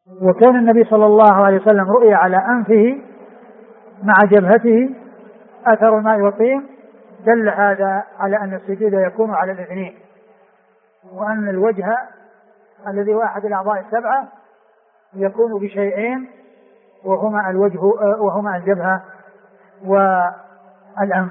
وكان النبي صلى الله عليه وسلم رؤي على أنفه مع جبهته أثر الماء والطين، دل هذا على أن السجود يكون على الاثنين، وأن الوجه الذي هو أحد الأعضاء السبعة يكون بشيئين، وهما الوجه وهما الجبهة والأنف.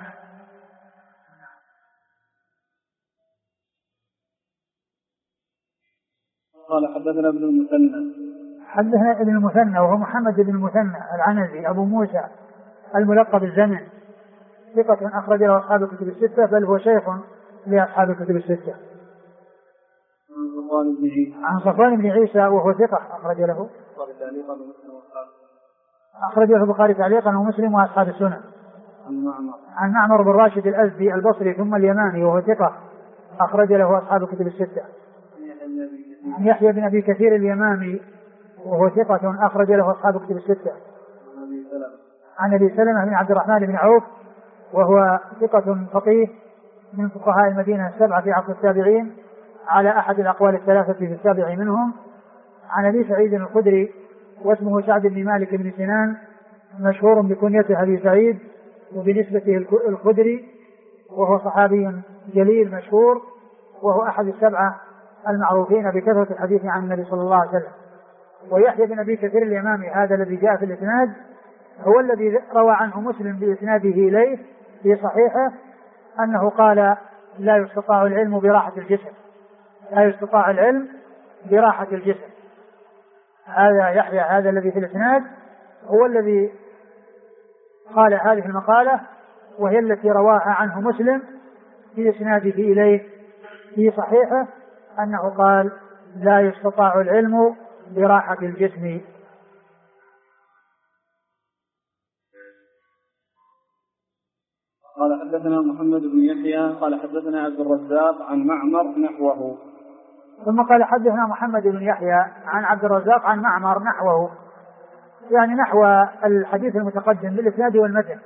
قال حدثنا ابن المثنى. حدثنا ابن المثنى وهو محمد بن المثنى العنزي أبو موسى الملقب الزمن، ثقة أخرج له أصحاب الكتب الستة، بل هو شيخ لأصحاب الكتب الستة. عن صفوان بن عيسى وهو ثقة أخرج له البخاري تعليقا ومسلم وأصحاب السنن. عن معمر بن راشد الأزدي البصري ثم اليماني وهو ثقة أخرج له أصحاب الكتب الستة. عن يحيى بن أبي كثير اليمامي وهو ثقة أخرج له أصحاب الكتب الستة. عن أبي سلمة بن عبد الرحمن بن عوف وهو ثقة فقيه من فقهاء المدينة السبعة في عصر التابعين على أحد الأقوال الثلاثة في السابع منهم. عن أبي سعيد الخدري واسمه سعد بن مالك بن سنان، مشهور بكنيته أبي سعيد وبنسبته الخدري، وهو صحابي جليل مشهور، وهو أحد السبعة المعروفين بكثرة الحديث عن النبي صلى الله عليه وسلم. ويحيى بن أبي كثير اليمامي هذا الذي جاء في الإسناد هو الذي روى عنه مسلم بإسناده إليه في صحيحه أنه قال لا يستطاع العلم براحة الجسم، لا يستطاع العلم براحة الجسم. هذا يحيى هذا الذي في الإسناد هو الذي قال هذه المقالة، وهي التي رواها عنه مسلم في إسناده إليه في صحيحه أنه قال لا يستطاع العلم براحة الجسم. قال حدثنا محمد بن يحيى قال حدثنا عبد الرزاق عن معمر نحوه. ثم قال حدثنا محمد بن يحيى عن عبد الرزاق عن معمر نحوه، يعني نحو الحديث المتقدم بالإسناد والمتن.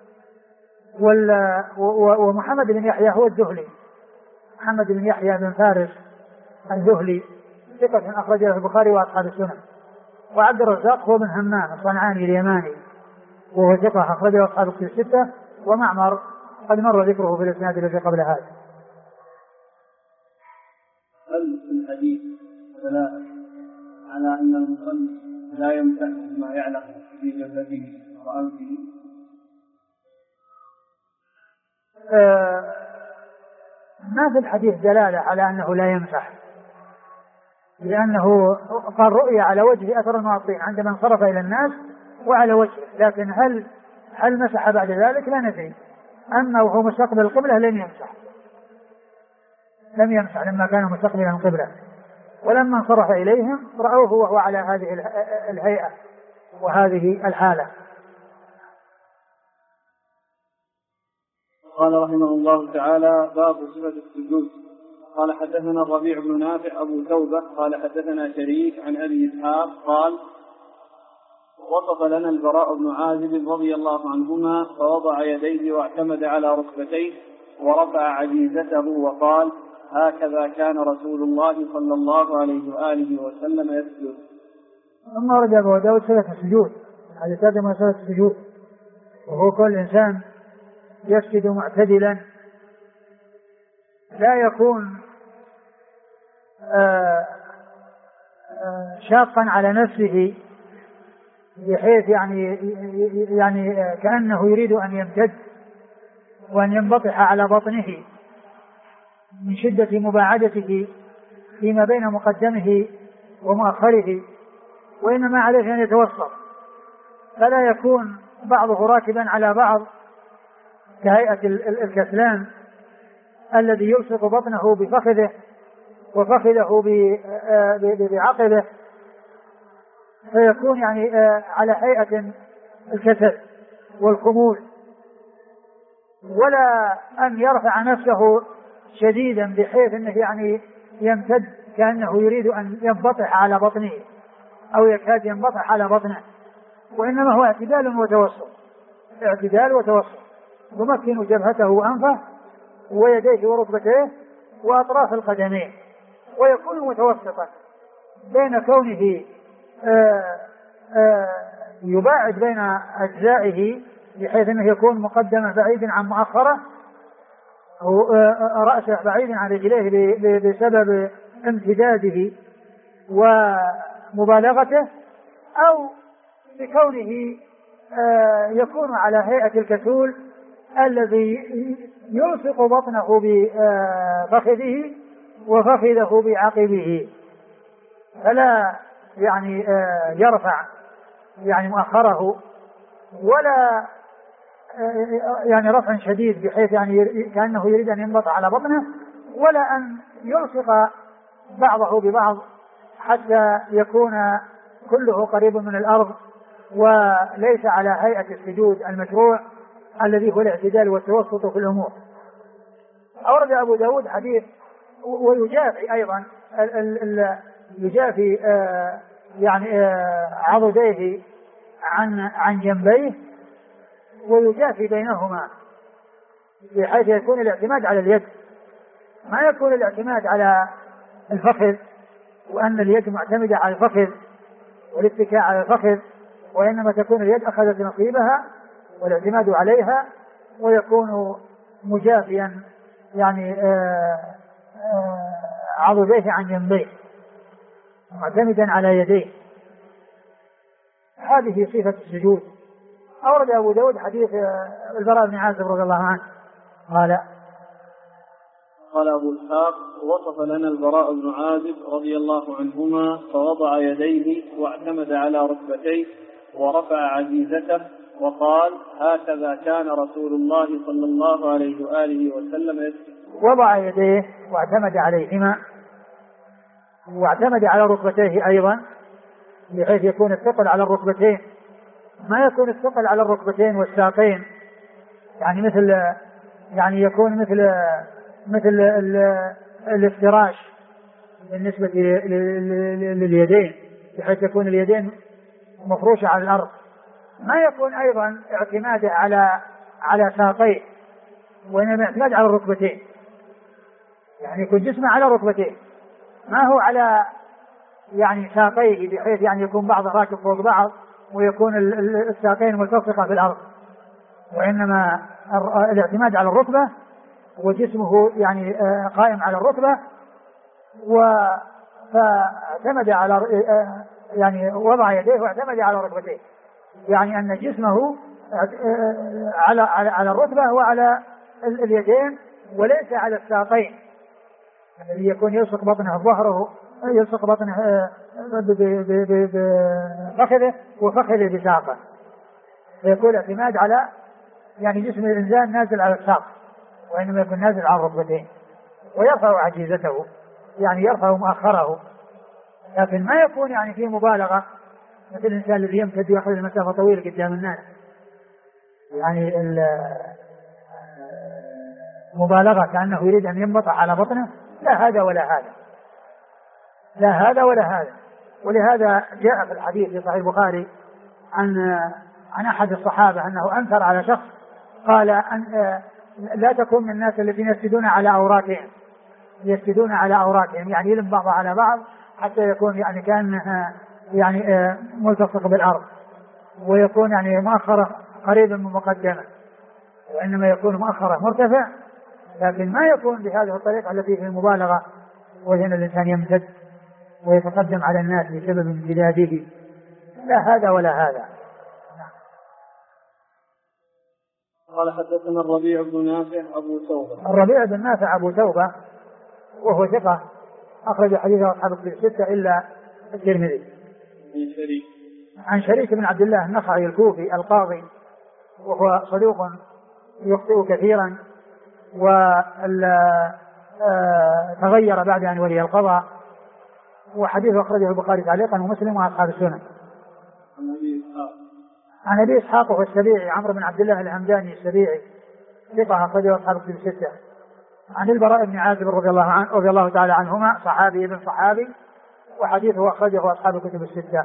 ومحمد بن يحيى هو الذهلي، محمد بن يحيى بن فارس الذهلي ثقة أخرج له البخاري وأصحاب السنن. وعبد الرزاق هو بن همام الصنعاني اليماني وهو ثقة أخرج له أصحاب الكتب الستة. ومعمر قد مر ذكره في الإسناد الذي قبل هذا. هل في الحديث دلالة على أن المصلي لا يمسح ما يعلق في جبهته وأنفه؟ ما في الحديث دلالة على أنه لا يمسح، لأنه قال رؤية على وجه أثر المعطين عندما انصرف إلى الناس وعلى وجهه، لكن هل مسح بعد ذلك لا ندري. أما وهو مستقبل القبلة لم يمسح لما كان مستقبلا القبلة، ولما انصرف إليهم رأوه وهو على هذه الهيئة وهذه الحالة. قال رحمه الله تعالى باب صفة السجود. قال حدثنا الربيع بن نافع أبو توبة قال حدثنا شريك عن أبي إسحاق قال وصف لنا البراء بن عازب رضي الله عنهما فوضع يديه واعتمد على ركبتيه ورفع عجيزته وقال هكذا كان رسول الله صلى الله عليه وآله وسلم يسجد. ثم ورد أبو داود صفة السجود، هذا تقدم صفة السجود، وهو كل إنسان يسجد معتدلا لا يكون شاقا على نفسه بحيث يعني كأنه يريد أن يمتد وأن ينبطح على بطنه من شدة مباعدته فيما بين مقدمه ومؤخره، وإنما عليه أن يتوسط، فلا يكون بعضه راكبا على بعض كهيئة الكسلان الذي يلصق بطنه بفخذه وفخذه بعقبه، فيكون يعني على هيئة الكسل والخمول، ولا أن يرفع نفسه شديدا بحيث أنه يعني يمتد كأنه يريد أن ينبطح على بطنه أو يكاد ينبطح على بطنه، وإنما هو اعتدال وتوسط، يمكن جبهته وأنفه ويديه وركبتيه وأطراف القدمين، ويكون متوسطا بين كونه يباعد بين أجزائه بحيث أنه يكون مقدمة بعيدا عن مؤخرة، أو رأسه بعيدا عن رجليه بسبب امتداده ومبالغته، أو بكونه يكون على هيئة الكسول الذي يلصق بطنه بفخذه وفخذه بعقبه، فلا يعني يرفع يعني مؤخره، ولا يعني رفع شديد بحيث يعني كأنه يريد أن ينبط على بطنه، ولا أن يلصق بعضه ببعض حتى يكون كله قريب من الأرض وليس على هيئة السجود المشروع الذي هو الاعتدال والتوسط في الأمور. أورد أبو داود حديث ويجافي أيضا يجافي يعني عضديه عن جنبيه، ويجافي بينهما بحيث يكون الاعتماد على اليد، ما يكون الاعتماد على الفخذ وأن اليد معتمدة على الفخذ والاتكاء على الفخذ، وإنما تكون اليد أخذت نصيبها والاعتماد عليها، ويكون مجافيا يعني عضديه عن جنبيه معتمدا على يديه. هذه صفة السجود. أورد أبو داود حديث البراء بن عازب رضي الله عنه قال أبو إسحاق: وصف لنا البراء بن عازب رضي الله عنهما فوضع يديه واعتمد على ركبتيه ورفع عزيزته وقال: هكذا كان رسول الله صلى الله عليه وآله وسلم يسجد. وضع يديه واعتمد عليهما واعتمد على ركبتيه أيضا بحيث يكون الثقل على الركبتين، ما يكون الثقل على الركبتين والساقين، يعني يكون مثل الافتراش بالنسبة لليدين، بحيث يكون اليدين مفروشة على الأرض. ما يكون أيضا اعتماده على ساقيه، وإنما اعتماد على الركبتين، يعني يكون جسمه على ركبتين، ما هو على يعني ساقيه بحيث يعني يكون بعض راكب فوق بعض ويكون الساقين ملتصقة في الأرض، وإنما الاعتماد على الركبة وجسمه يعني قائم على الركبة، فاعتمد على يعني وضع يديه واعتمد على ركبتيه، يعني أن جسمه على الركبة وعلى اليدين وليس على الساقين، الذي يكون يلصق بطنه ظهره، يلصق بطنه بفخذه وفخذه بساقه، فيكون اعتماد على يعني جسم الإنسان نازل على الساق، وإنما يكون نازل على الركبتين، ويرفع عجيزته يعني يرفع مؤخره، لكن ما يكون يعني فيه مبالغة مثل الإنسان الذي يمتد ويأخذ المسافة طويلة قدام الناس، يعني مبالغة كأنه يريد أن ينبط على بطنه، لا هذا ولا هذا، لا هذا ولا هذا. ولهذا جاء في الحديث في صحيح البخاري عن أحد الصحابة أنه أنكر على شخص قال أن لا تكون من الناس الذين يسجدون على أوراقهم، يسجدون على أوراقهم يعني يلم بعض على بعض حتى يكون يعني كان يعني ملتصق بالأرض، ويكون يعني مؤخرة قريبا من مقدمة، وإنما يكون مؤخرة مرتفع، لكن ما يكون بهذه الطريقة التي فيه المبالغة، وهنا الإنسان يمتد ويتقدم على الناس بسبب امتداده، لا هذا ولا هذا. قال: حدثنا الربيع بن نافع أبو توبة. الربيع بن نافع أبو توبة وهو ثقة أخرج حديثه أصحاب الكتب الستة إلا الترمذي. عن شريك بن عبد الله النخعي الكوفي القاضي، وهو صدوق يخطئ كثيرا وتغير بعد أن ولي القضاء، وحديثه أخرجه البخاري تعليقا ومسلم وأصحاب السنن. عن أبي إسحاق وهو السبيعي عمرو بن عبد الله الهمداني السبيعي ثقة أخرجه أصحاب الكتب الستة. عن البراء بن عازب رضي الله تعالى عنهما صحابي ابن صحابي، وحديثه أخرجه أصحاب الكتب الستة.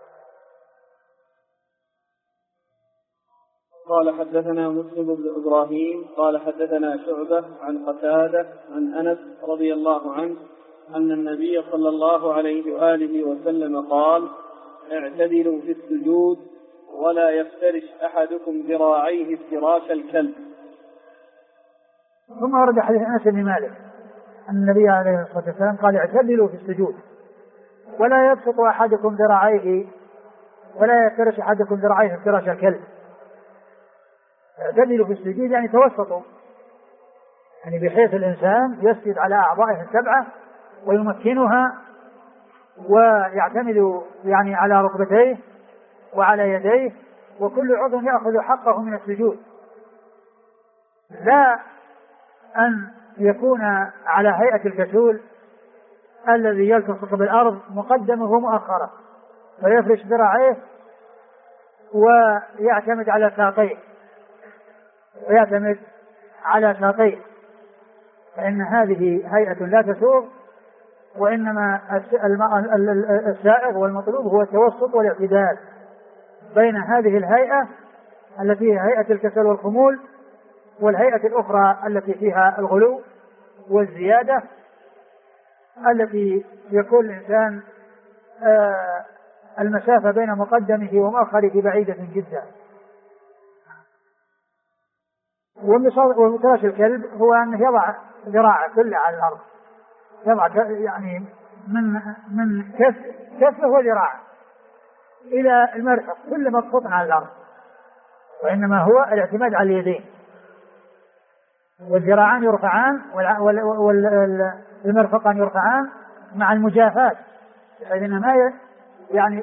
قال: حدثنا مسلم بن إبراهيم قال حدثنا شعبة عن قتادة عن أنس رضي الله عنه أن النبي صلى الله عليه وآله وسلم قال: اعتدلوا في السجود ولا يفترش أحدكم ذراعيه افتراش الكلب. ثم ورد حديث أنس بن مالك أن النبي عليه الصلاة والسلام قال اعتدلوا في السجود ولا يبسط أحدكم ذراعيه ولا يفترش أحدكم ذراعيه افتراش الكلب. اعتدلوا في السجود يعني توسطوا، يعني بحيث الإنسان يسجد على أعضائه السبعة ويمكنها ويعتمد يعني على ركبتيه وعلى يديه، وكل عضو يأخذ حقه من السجود، لا أن يكون على هيئة الكسول الذي يلتصق بالأرض مقدمه مؤخرة ويفرش ذراعيه ويعتمد على ساقيه فإن هذه هيئة لا تسوغ، وإنما السائغ والمطلوب هو التوسط والاعتدال بين هذه الهيئة التي هي هيئة الكسل والخمول والهيئة الأخرى التي فيها الغلو والزيادة، التي يكون الإنسان المسافة بين مقدمه ومؤخره بعيدة جدا. ومفترش الكلب هو أنه يضع ذراعه كله على الأرض، يضع يعني من كفه وذراعه إلى المرفق كل مبسوط على الأرض، وإنما هو الاعتماد على اليدين، والذراعان يرفعان والمرفقان يرفعان مع المجافات، بحيث ما يعني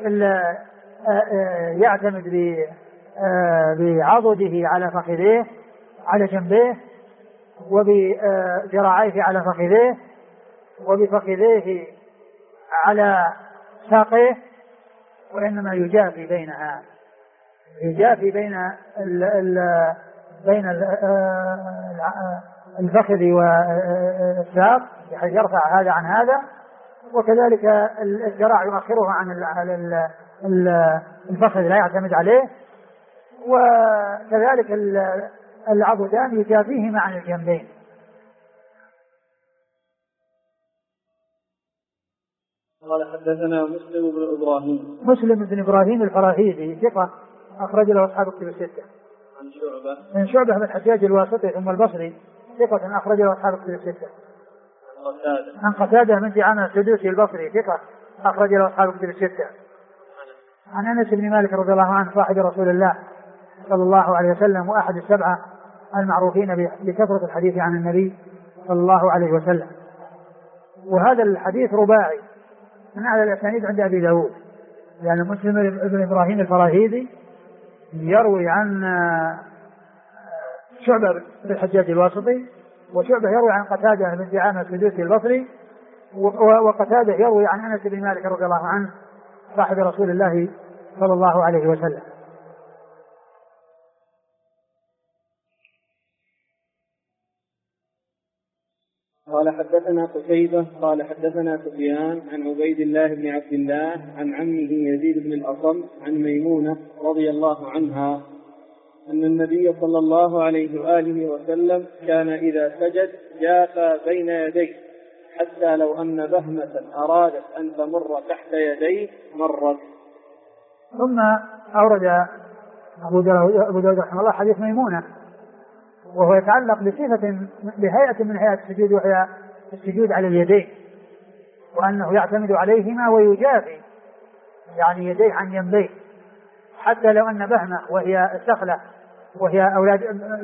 يعتمد بعضده على فخذيه على جنبيه، وبذراعيه على فخذيه، وبفخذيه على ساقيه، وإنما يجافي بينها، يجافي بين الفخذ والساق بحيث يرفع هذا عن هذا، وكذلك الذراع يؤخره عن الفخذ لا يعتمد عليه، وكذلك العضدان يجافيهما عن الجنبين. قال حدثنا مسلم بن إبراهيم الفراهيدي ثقة أخرج له أصحاب الكتب الستة. عن شعبة بن الحجاج الواسطي ثم البصري ثقة أخرج له أصحاب الكتب الستة. عن قتادة بن دعامة السدوسي البصري ثقة أخرج له أصحاب الكتب الستة. عن أنس بن مالك رضي الله عنه صاحب رسول الله صلى الله عليه وسلم وأحد السبعة المعروفين بكثرة الحديث عن النبي صلى الله عليه وسلم. وهذا الحديث رباعي من أعلى الأسانيد عند أبي داود، يعني مسلم بن إبراهيم الفراهيدي يروي عن شعبة بن الحجاج الواسطي، وشعبة يروي عن قتادة بن دعامة السدوسي البصري، وقتادة يروي عن أنس بن مالك رضي الله عنه صاحب رسول الله صلى الله عليه وسلم. قال حدثنا قتيبة قال حدثنا سفيان عن عبيد الله بن عبد الله عن عمه يزيد بن الأصم عن ميمونة رضي الله عنها أن النبي صلى الله عليه وآله وسلم كان إذا سجد جاف بين يديه حتى لو أن بهمة أرادت أن تمر تحت يديه مرت. ثم أورد أبو داود رحمه الله حديث ميمونة، وهو يتعلق بهيئة من هيئات السجود، وهي السجود على اليدين، وأنه يعتمد عليهما ويجافي يعني يديه عن جنبيه، حتى لو أن بهمة وهي السخلة وهي أولاد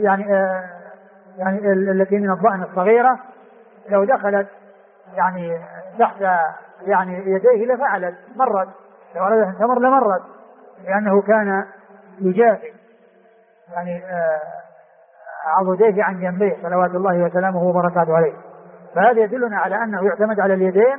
يعني التي من الضأن الصغيرة لو دخلت يعني تحت يعني يديه لفعلت مرت، لو أرادت أن تمر لمرت، لأنه كان يجافي يعني عضديه عن جنبيه صلوات الله وسلامه وبركاته عليه. فهذا يدلنا على أنه يعتمد على اليدين،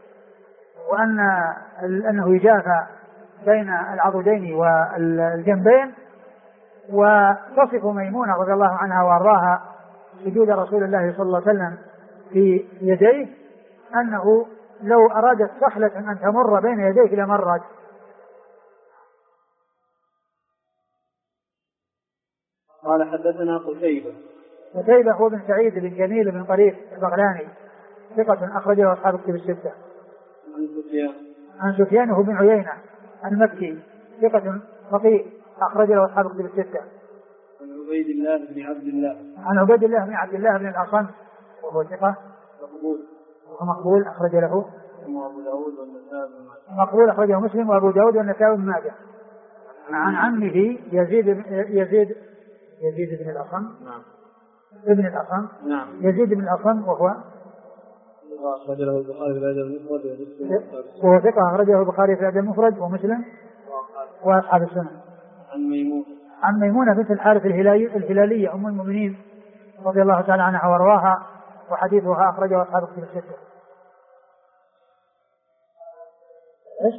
وأنه يجافى بين العضدين والجنبين. وتصف ميمونة رضي الله عنها وارضاها سجود رسول الله صلى الله عليه وسلم في يديه أنه لو أرادت سخلة أن تمر بين يديه لمرت. قال حدثنا قتيبة هو بن سعيد بن جميل بن طريف البغلاني ثقة أخرجه أصحاب الكتب الستة. عن سفيان هو بن عيينة المكي ثقة فقيه أخرج له أصحاب الكتب الستة. عن عبيد الله بن عبد الله. عن عبيد الله بن عبد الله بن الأصم وهو ثقة مقبول أخرج له أبو داود والنسائي بن ماجه. مقبول أخرجه مسلم وأبو داود والنسائي بن ماجه. عن عمه يزيد بن الأصم. نعم. ابن الأصم. نعم. يزيد بن الأصم وهو أخرجه البخاري في الأدب المفرد ومسلم. وهو ثقة أخرجه البخاري في الأدب المفرد ومسلم وأصحاب السنن. عن ميمونة بنت الحارث الهلالية أم المؤمنين رضي الله تعالى عنها وارضاها وحديثها أخرجه أصحاب الكتب الستة. إيش؟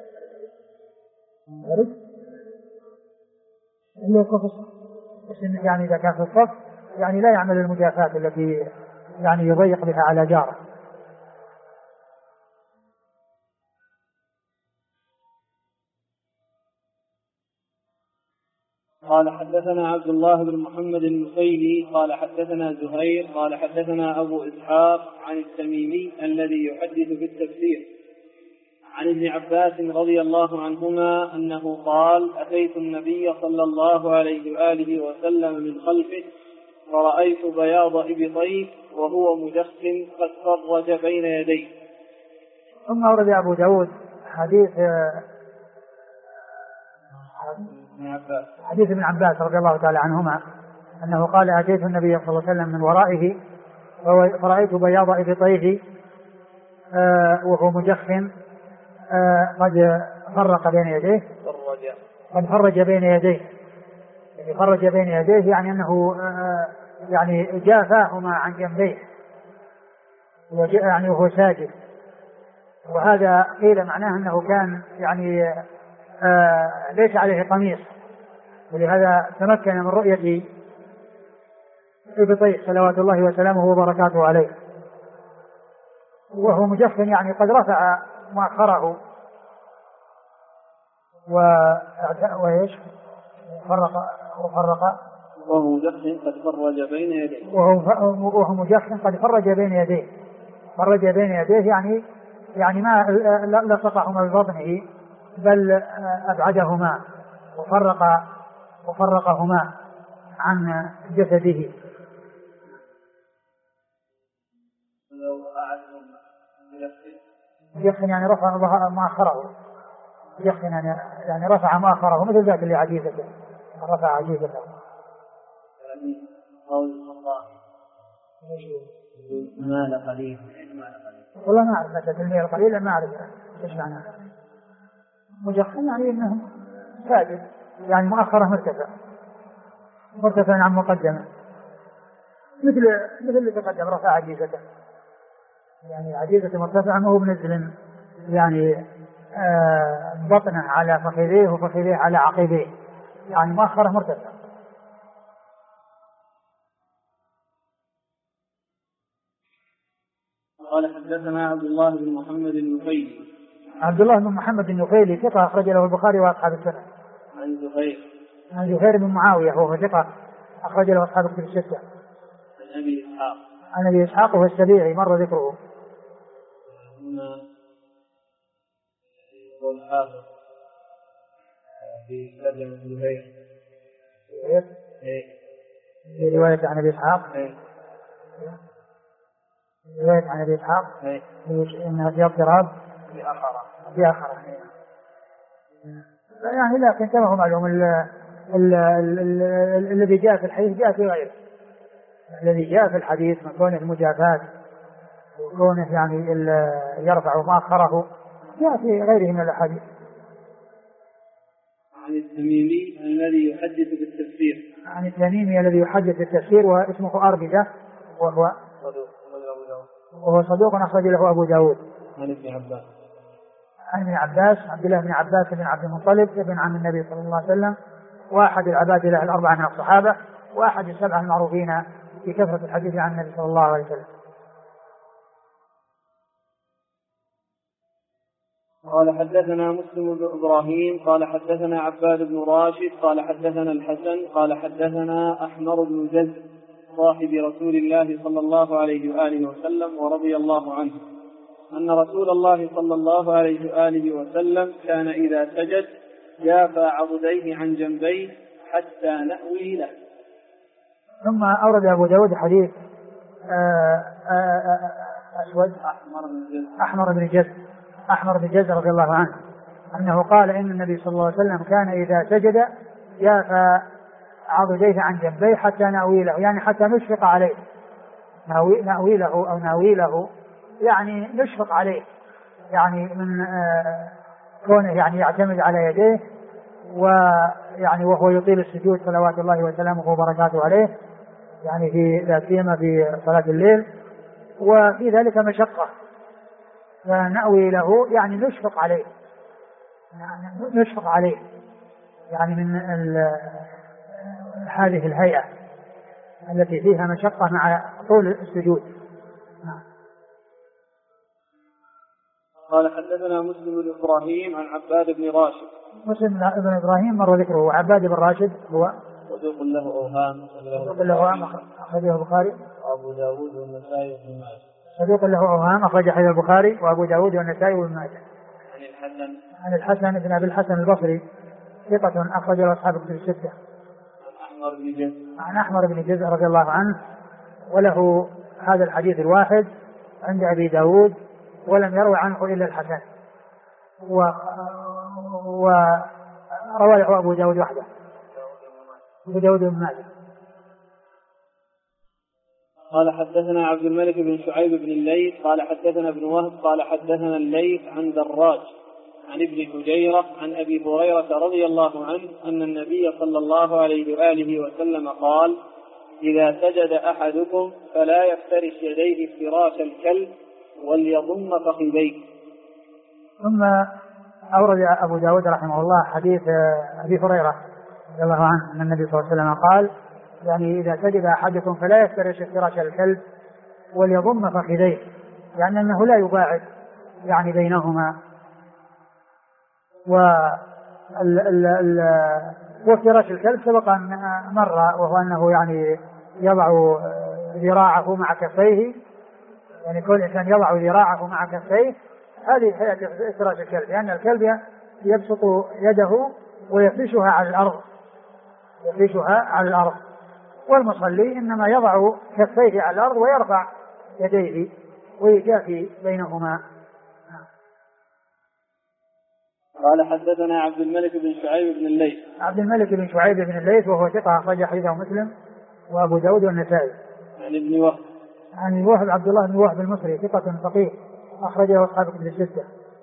اللي يقف يعني إذا كان في الصف يعني لا يعمل المجافات التي يعني يضيق بها على جاره. قال حدثنا عبد الله بن محمد النخيلي قال حدثنا زهير قال حدثنا أبو إسحاق عن التميمي الذي يحدث بالتفسير عن ابن عباس رضي الله عنهما أنه قال أتيت النبي صلى الله عليه وآله وسلم من خلفه فرأيت بياض إبطيه وهو مدخن قد فرج بين يديه. ثم أورد أبو داود حديث ابن عباس رضي الله تعالى عنهما أنه قال أتيت النبي صلى الله عليه وسلم من ورائه فرأيت بياض إبطيه وهو مدخن قد فرق بين يديه قد فرج بين يديه يعني فرج بين يديه يعني أنه يعني جافاهما عن جنبيه يعني وهو ساجد. وهذا قيل معناه أنه كان يعني ليس عليه قميص ولهذا تمكن من رؤية إبطيه صلوات الله وسلامه وبركاته عليه وهو مجفن يعني قد رفع مؤخره وإيش وفرق وهو مجفن قد فرج بين يديه وهو مجفن قد فرج بين يديه يعني ما لصقهما ببطنه بل أبعدهما وفرقهما عن جسده. يخن يعني رفع مؤخره يخن يعني رفع مؤخره مثل ذاك اللي عجيزته رفع عجيزته. مال قليل والله ما أعرف مثل المال قليل ما أعرف إيش معناه. مجخن يعني إنه ساجد يعني مؤخره مرتفع عن مقدمه مثل اللي تقدم رفع عجيزته يعني عجيزته مرتفعة ما هو بنزل يعني بطنه على فخذيه وفخذيه على عقبيه يعني مؤخره مرتفع. قال حدثنا عبد الله بن محمد النخيلي. عبد الله بن محمد النخيلي ثقة أخرج له البخاري وأصحاب السنن. عن زهير بن معاوية وهو ثقة أخرج له أصحاب الكتب الستة. عن أبي إسحاق وهو السبيعي مر ذكره. والحافظ في ترجمة زهير في رواية عن أبي إسحاق رواية عن أبي إسحاق إن في اضطراب في آخر يعني لكن كما هو معلوم الذي جاء في الحديث جاء في غيره. الذي جاء في الحديث من كونه المجافات وكونه يعني يرفع مؤخره جاء في غيره من الأحاديث. عن التميمي الذي يحدث بالتفسير. عن التميمي الذي يحدث بالتفسير واسمه أربدة وهو صدوق أخرج له أبو داود. عن ابن عباس. عن ابن عباس عبد الله بن عباس بن عبد المطلب ابن عم النبي صلى الله عليه وسلم وأحد العباد له الأربعة من الصحابة وأحد السبعة المعروفين في كثرة الحديث عن النبي صلى الله عليه وسلم. قال حدثنا مسلم بن إبراهيم قال حدثنا عباد بن راشد قال حدثنا الحسن قال حدثنا أحمر بن جز صاحب رسول الله صلى الله عليه وآله وسلم ورضي الله عنه أن رسول الله صلى الله عليه وآله وسلم كان إذا سجد جافى عضديه عن جنبيه حتى نأوي له. ثم أورد أبو داود حديث أسود أحمر بن جز رضي الله عنه أنه قال إن النبي صلى الله عليه وسلم كان إذا سجد جافى عضديه عن جنبيه حتى نأوي له، يعني حتى نشفق عليه، نأوي له أو ناوي له، يعني نشفق عليه، يعني من كونه يعني يعتمد على يديه، ويعني وهو يطيل السجود صلوات الله وسلامه وبركاته عليه، يعني في لا سيما في صلاة الليل، وفي ذلك مشقة، فنأوي له يعني نشفق عليه يعني من هذه الهيئة التي فيها مشقة مع طول السجود. قال حدثنا مسلم بن إبراهيم عن عباد بن راشد. مسلم بن إبراهيم مر ذكره، وعباد بن راشد هو صدوق له أوهام أخرجه البخاري وأبو داود والنسائي وابن ماجه. صدوق له أوهام أخرج حديث البخاري وأبو داود والنسائي وابن ماجه. عن الحسن بن أبي الحسن البصري ثقة أخرج له أصحاب الكتب الستة. عن أحمر بن جز رضي الله عنه، وله هذا الحديث الواحد عند أبي داود، ولم يروي عنه إلا الحسن، وروى أبو داود وحده، أبو داود بن ماجه. قال حدثنا عبد الملك بن شعيب بن الليث قال حدثنا ابن وهب قال حدثنا الليث عن دراج عن ابن حجيرة عن أبي هريرة رضي الله عنه أن النبي صلى الله عليه وآله وسلم قال: إذا سجد أحدكم فلا يفترش يديه افتراش الكلب وليضم فخذيه. ثم أورد أبو داود رحمه الله حديث أبي هريرة رضي الله عنه أن النبي صلى الله عليه وسلم قال: يعني إذا سجد أحدكم فلا يفترش افتراش الكلب وليضم فخذيه، يعني أنه لا يباعد يعني بينهما. وافتراش الكلب سبق أن مر، وهو أنه يعني يضع ذراعه مع كفيه، يعني كل إنسان يضع ذراعه مع كفيه، هذه هي افتراش الكلب، لأن الكلب يبسط يده ويفرشها على الأرض، والمصلي إنما يضع كفيه على الأرض ويرفع يديه ويجافي بينهما. قال حدثنا عبد الملك بن شعيب بن الليث. عبد الملك بن شعيب بن الليث وهو ثقة أخرج حديثه مسلم وأبو داود والنسائي. عن ابن وهب. عن وهب عبد الله بن وهب المصري ثقة فقيه أخرجه أصحاب الكتب الستة.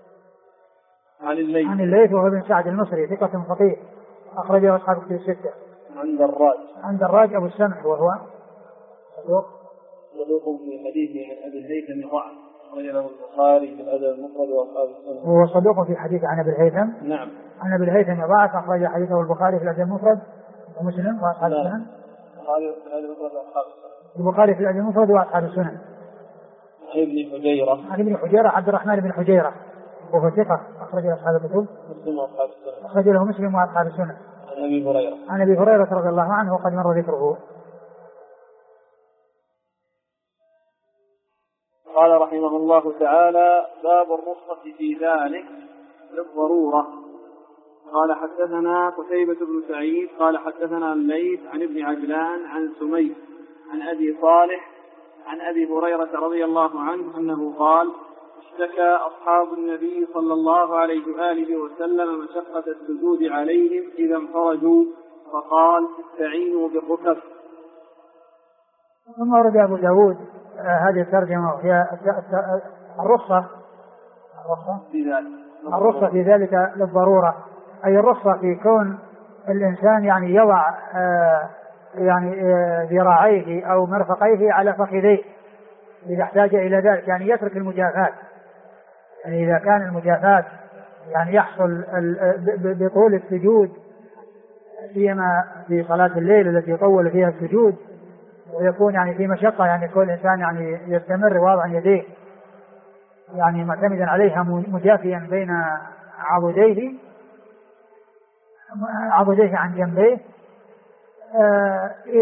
عن الليث وهو بن سعد المصري ثقة فقيه أخرجه أصحاب الكتب الستة. عن دراج أبو السمح وهو صدوق في حديثه عن أبي الهيثم ضعف أخرجه البخاري في الأدب المفرد وأصحاب السنن. هو صدوق في حديث عن أبي الهيثم. نعم. عن أبي الهيثم ضعف أخرج حديثه البخاري في الأدب المفرد ومسلم وأصحاب السنن. البخاري في الأدب المفرد وأصحاب السنن. عن ابن حجيرة عبد الرحمن بن حجيرة وهو ثقة أخرج أصحاب الكتب مسلم وأصحاب السنن. أخرج له مسلم وأصحاب السنن. عن أبي هريرة رضي الله عنه وقد مر ذكره. قال رحمه الله تعالى: باب الرخصة في ذلك للضرورة. قال حدثنا قتيبة بن سعيد قال حدثنا الليث عن ابن عجلان عن سمي عن أبي صالح عن أبي هريرة رضي الله عنه أنه قال: اشتكى أصحاب النبي صلى الله عليه وآله وسلم مشقة السجود عليهم إذا انفرجوا، فقال: استعينوا بالركب. ثم ورد أبو داود هذه الترجمة وهي الرخصة في ذلك للضرورة، أي الرخصة في كون الإنسان يعني يضع يعني ذراعيه أو مرفقيه على فخذيه إذا احتاج إلى ذلك، يعني يترك المجافات. يعني إذا كان المجافات يعني يحصل بطول السجود، سيما في صلاة الليل التي يطول فيها السجود ويكون يعني في مشقة، يعني كل إنسان يعني يستمر واضعا يديه يعني معتمدا عليها مجافيا بين عضديه عن جنبيه،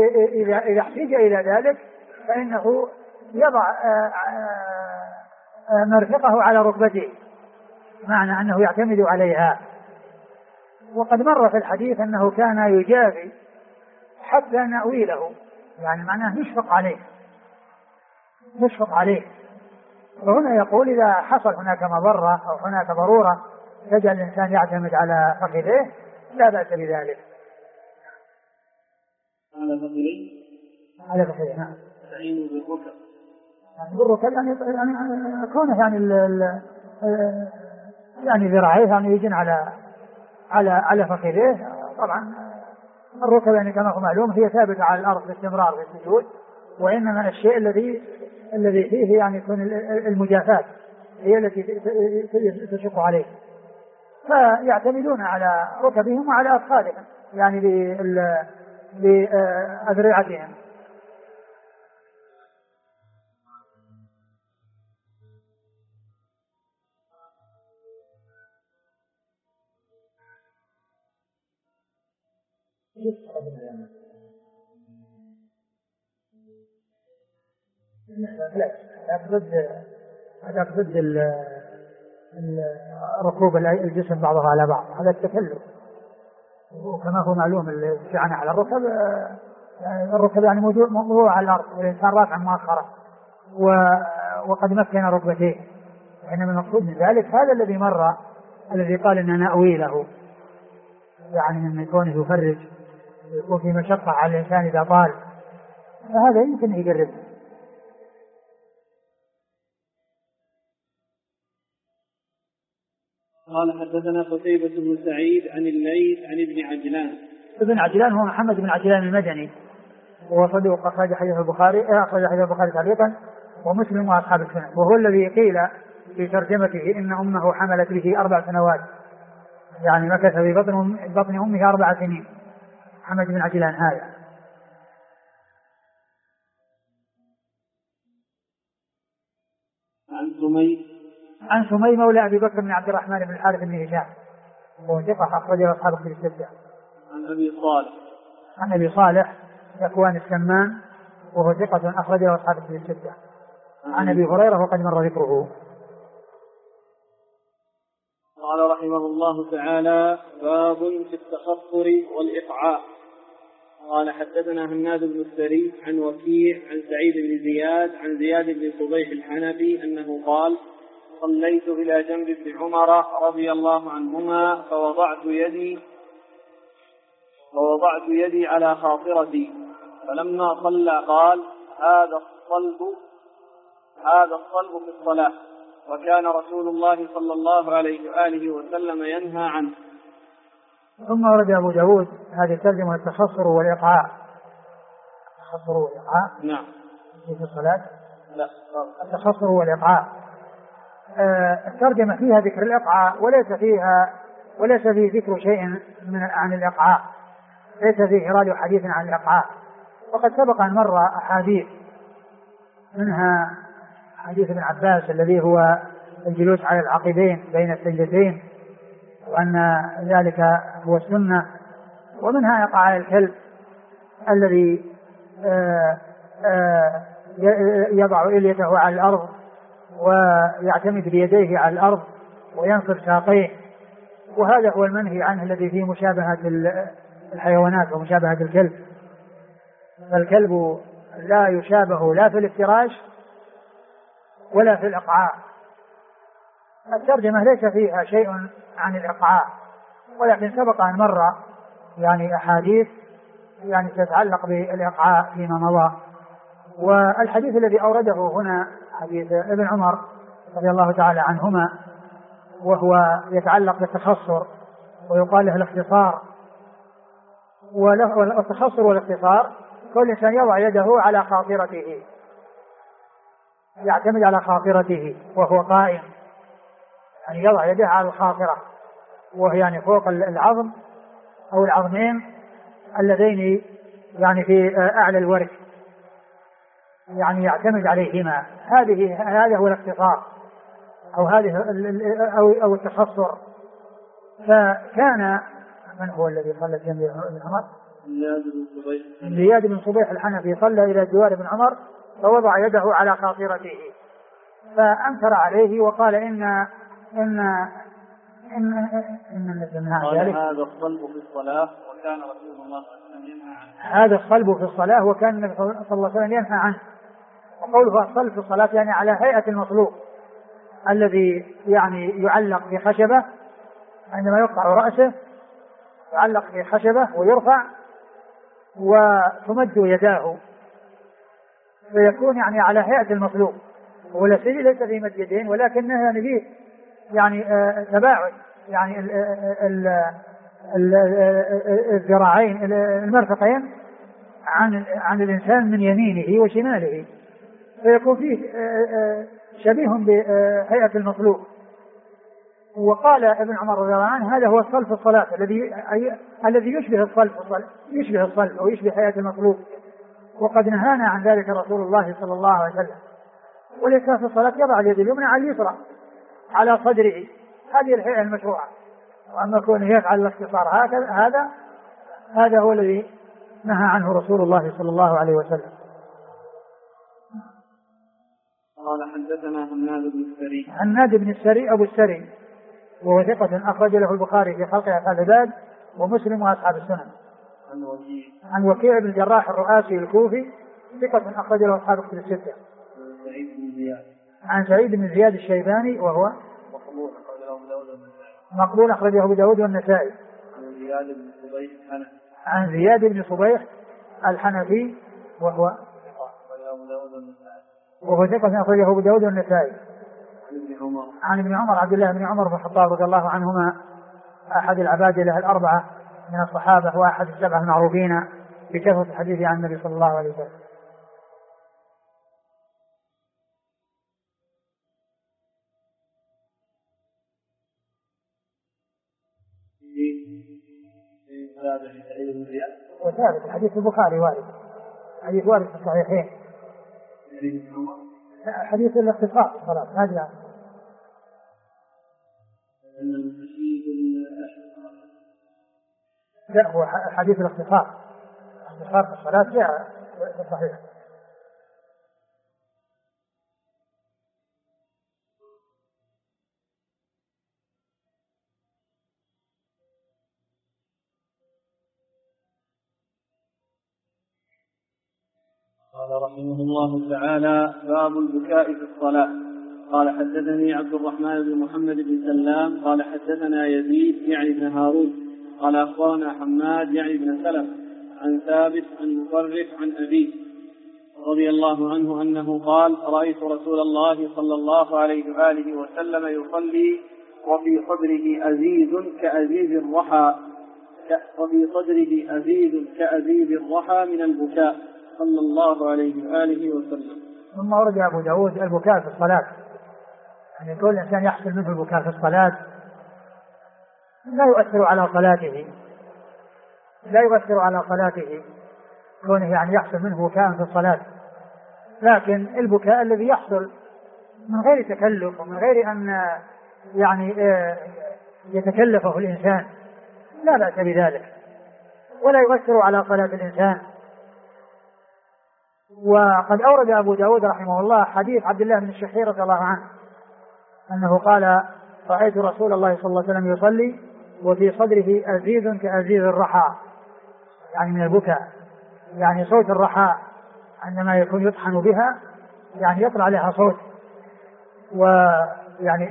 إذا احتاج إلى ذلك فإنه يضع مرفقه على ركبته، معنى أنه يعتمد عليها. وقد مر في الحديث أنه كان يجافي حتى نأويله، يعني معناه يشفق عليه. وهنا يقول إذا حصل هناك مضرة أو هناك ضرورة يجعل الإنسان يعتمد على فخذيه لا بأس بذلك. على فخذيه نعم. تعين بالركب. بالركب يعني كونه يعني ذراعيه يعني يجن على فخذيه. طبعا الركب يعني كما هو معلوم هي ثابتة على الأرض باستمرار في السجود، وإنما الشيء الذي فيه يعني يكون المجافات هي التي تشق عليه، فيعتمدون على ركبهم وعلى أفخاذهم يعني بأذرعتهم. هذا ضد ركوب الجسم بعضها على بعض، هذا التكلف. وكما هو معلوم الشعنة على الركب يعني موضوع على الأرض، والإنسان رافع مؤخرا وقد مكن ركبتيه. إنما المقصود من ذلك هذا الذي مر الذي قال إننا نأوي له، يعني من كونه يفرج يكون في مشقة على الإنسان إذا طال، فهذا يمكن يقرب. قال حدثنا قتيبة بن سعيد عن الليث عن ابن عجلان. ابن عجلان هو محمد بن عجلان المدني، وهو صدوق أخرج حديث البخاري تعليقا ومسلم وأصحاب السنن، وهو الذي قيل في ترجمته إن أمه حملت به 4 سنوات، يعني مكث في بطن أمه 4 سنين. محمد بن عجلان هذا. عن سمي مولى أبي بكر بن عبد الرحمن بن الحارث بن هشام، وهو ثقة أخرجه أصحاب الكتب الستة. عن أبي صالح ذكوان السمان، وهو ثقة أخرجه أصحاب الكتب الستة. عن أبي هريرة وقد مر ذكره. قال رحمه الله تعالى: باب في التخطر والإقعاء. قال حدثنا هناد بن السري عن وكيع عن سعيد بن زياد عن زياد بن صبيح الحنفي أنه قال: صليت إلى جنب ابن عمر رضي الله عنهما فوضعت يدي على خاصرتي، فلما صلى قال: هذا الصلب في الصلاة، وكان رسول الله صلى الله عليه وآله وسلم ينهى عنه. ثم ورد أبو داود هذه الترجمة: التخصر والإقعاء. التخصر والإقعاء نعم في الصلاة. لا، التخصر والإقعاء. الترجمة فيها ذكر الإقعاء وليس فيه ذكر شيء عن الإقعاء، ليس فيه إيراد حديث عن الإقعاء. وقد سبق أن مر أحاديث، منها حديث ابن عباس الذي هو الجلوس على العقبين بين السجدتين، وأن ذلك هو السنة. ومنها إقعاء الكلب الذي يضع إليته على الأرض ويعتمد بيديه على الأرض وينصب ساقيه، وهذا هو المنهي عنه الذي فيه مشابهة الحيوانات ومشابهة الكلب. فالكلب لا يشابه لا في الافتراش ولا في الإقعاء. الترجمة ليس فيها شيء عن الإقعاء، ولكن سبق أن مر يعني أحاديث يعني تتعلق بالإقعاء فيما مضى. والحديث الذي أورده هنا حديث ابن عمر رضي الله تعالى عنهما، وهو يتعلق بالتخصر، ويقال له الاختصار. والتخصر والاختصار كل إنسان يضع يده على خاطرته، يعتمد على خاطرته وهو قائم، يعني يضع يده على الخاطرة، وهي يعني فوق العظم أو العظمين اللذين يعني في أعلى الورك، يعني يعتمد عليهما. هذا هو الاختصار أو التخصر. فكان من هو الذي صلى جنب ابن عمر؟ زياد بن صبيح الحنفي صلى إلى جوار ابن عمر فوضع يده على خاطرته، فأنكر عليه وقال إن هذا الصلب في الصلاة وكان رسول الله صلى الله عليه وسلم ينهى عنه. هذا الصلب في الصلاة وكان النبي صلى الله عليه وسلم ينهى عنه. وقوله الصلب في الصلاة يعني على هيئة المصلوب الذي يعني يعلق في خشبة، عندما يقطع رأسه يعلق في خشبة ويرفع وتمد يداه فيكون يعني على هيئة المصلوب. والسجل ليس في مد يدين ولكنه يعني فيه يعني تباعد يعني الذراعين المرفقين عن الإنسان من يمينه وشماله، فيكون فيه شبيه بهيئة المصلوب. وقال ابن عمر رضي الله عنه هذا هو الصلب في الصلاة الذي يشبه الصلب أو يشبه هيئة المصلوب، وقد نهانا عن ذلك رسول الله صلى الله عليه وسلم. والإنسان في الصلاة يضع اليد اليمنى على اليسرى على صدره، هذه الهيئة المشروعة. وأما كونه يفعل الاختصار هذا هو الذي نهى عنه رسول الله صلى الله عليه وسلم. قال حدثنا هناد بن السري أبو السري وهو ثقة أخرج له البخاري في خلق أفعال العباد ومسلم وأصحاب السنن. عن وكيع بن الجراح الرؤاسي الكوفي ثقة أخرج له أصحاب الكتب الستة. عن سعيد بن زياد الشيباني وهو مقبول أخرجه أبو داود والنسائي. عن زياد بن صبيح الحنفي وهو ثقة أخرجه أبو داود والنسائي. عن ابن عمر عبد الله بن عمر بن الخطاب رضي الله عنهما أحد العبادلة الأربعة من الصحابة وأحد السبعة المعروفين بكثرة الحديث عن النبي صلى الله عليه وسلم. وثابت الحديث البخاري وارد، حديث وارد في الصحيحين، حديث الاختصار خلاص هذا لا هو حديث الاختصار في الصلاة جاء في الصحيح. قال رحمه الله تعالى باب البكاء في الصلاة. قال حدثني عبد الرحمن بن محمد بن سلام قال حدثنا يزيد يعني بن هارون قال أخبرنا حماد يعني بن سلمة عن ثابت عن مطرف عن أبيه رضي الله عنه أنه قال رأيت رسول الله صلى الله عليه وآله وسلم يصلي وفي صدره أزيز كأزيز الرحى من البكاء صلى الله عليه وآله وسلم. ثم ورد أبو داود البكاء في الصلاة، يعني كل إنسان يحصل منه البكاء في الصلاة لا يؤثر على صلاته كونه يعني يحصل منه بكاء في الصلاة، لكن البكاء الذي يحصل من غير تكلف ومن غير أن يعني يتكلفه الإنسان لا بأس بذلك ولا يؤثر على صلاة الإنسان. وقد أورد أبو داود رحمه الله حديث عبد الله بن الشخير رضي الله عنه أنه قال رأيت رسول الله صلى الله عليه وسلم يصلي وفي صدره أزيز كأزيز الرحى، يعني من البكاء، يعني صوت الرحى عندما يكون يطحن بها يعني يطلع لها صوت، ويعني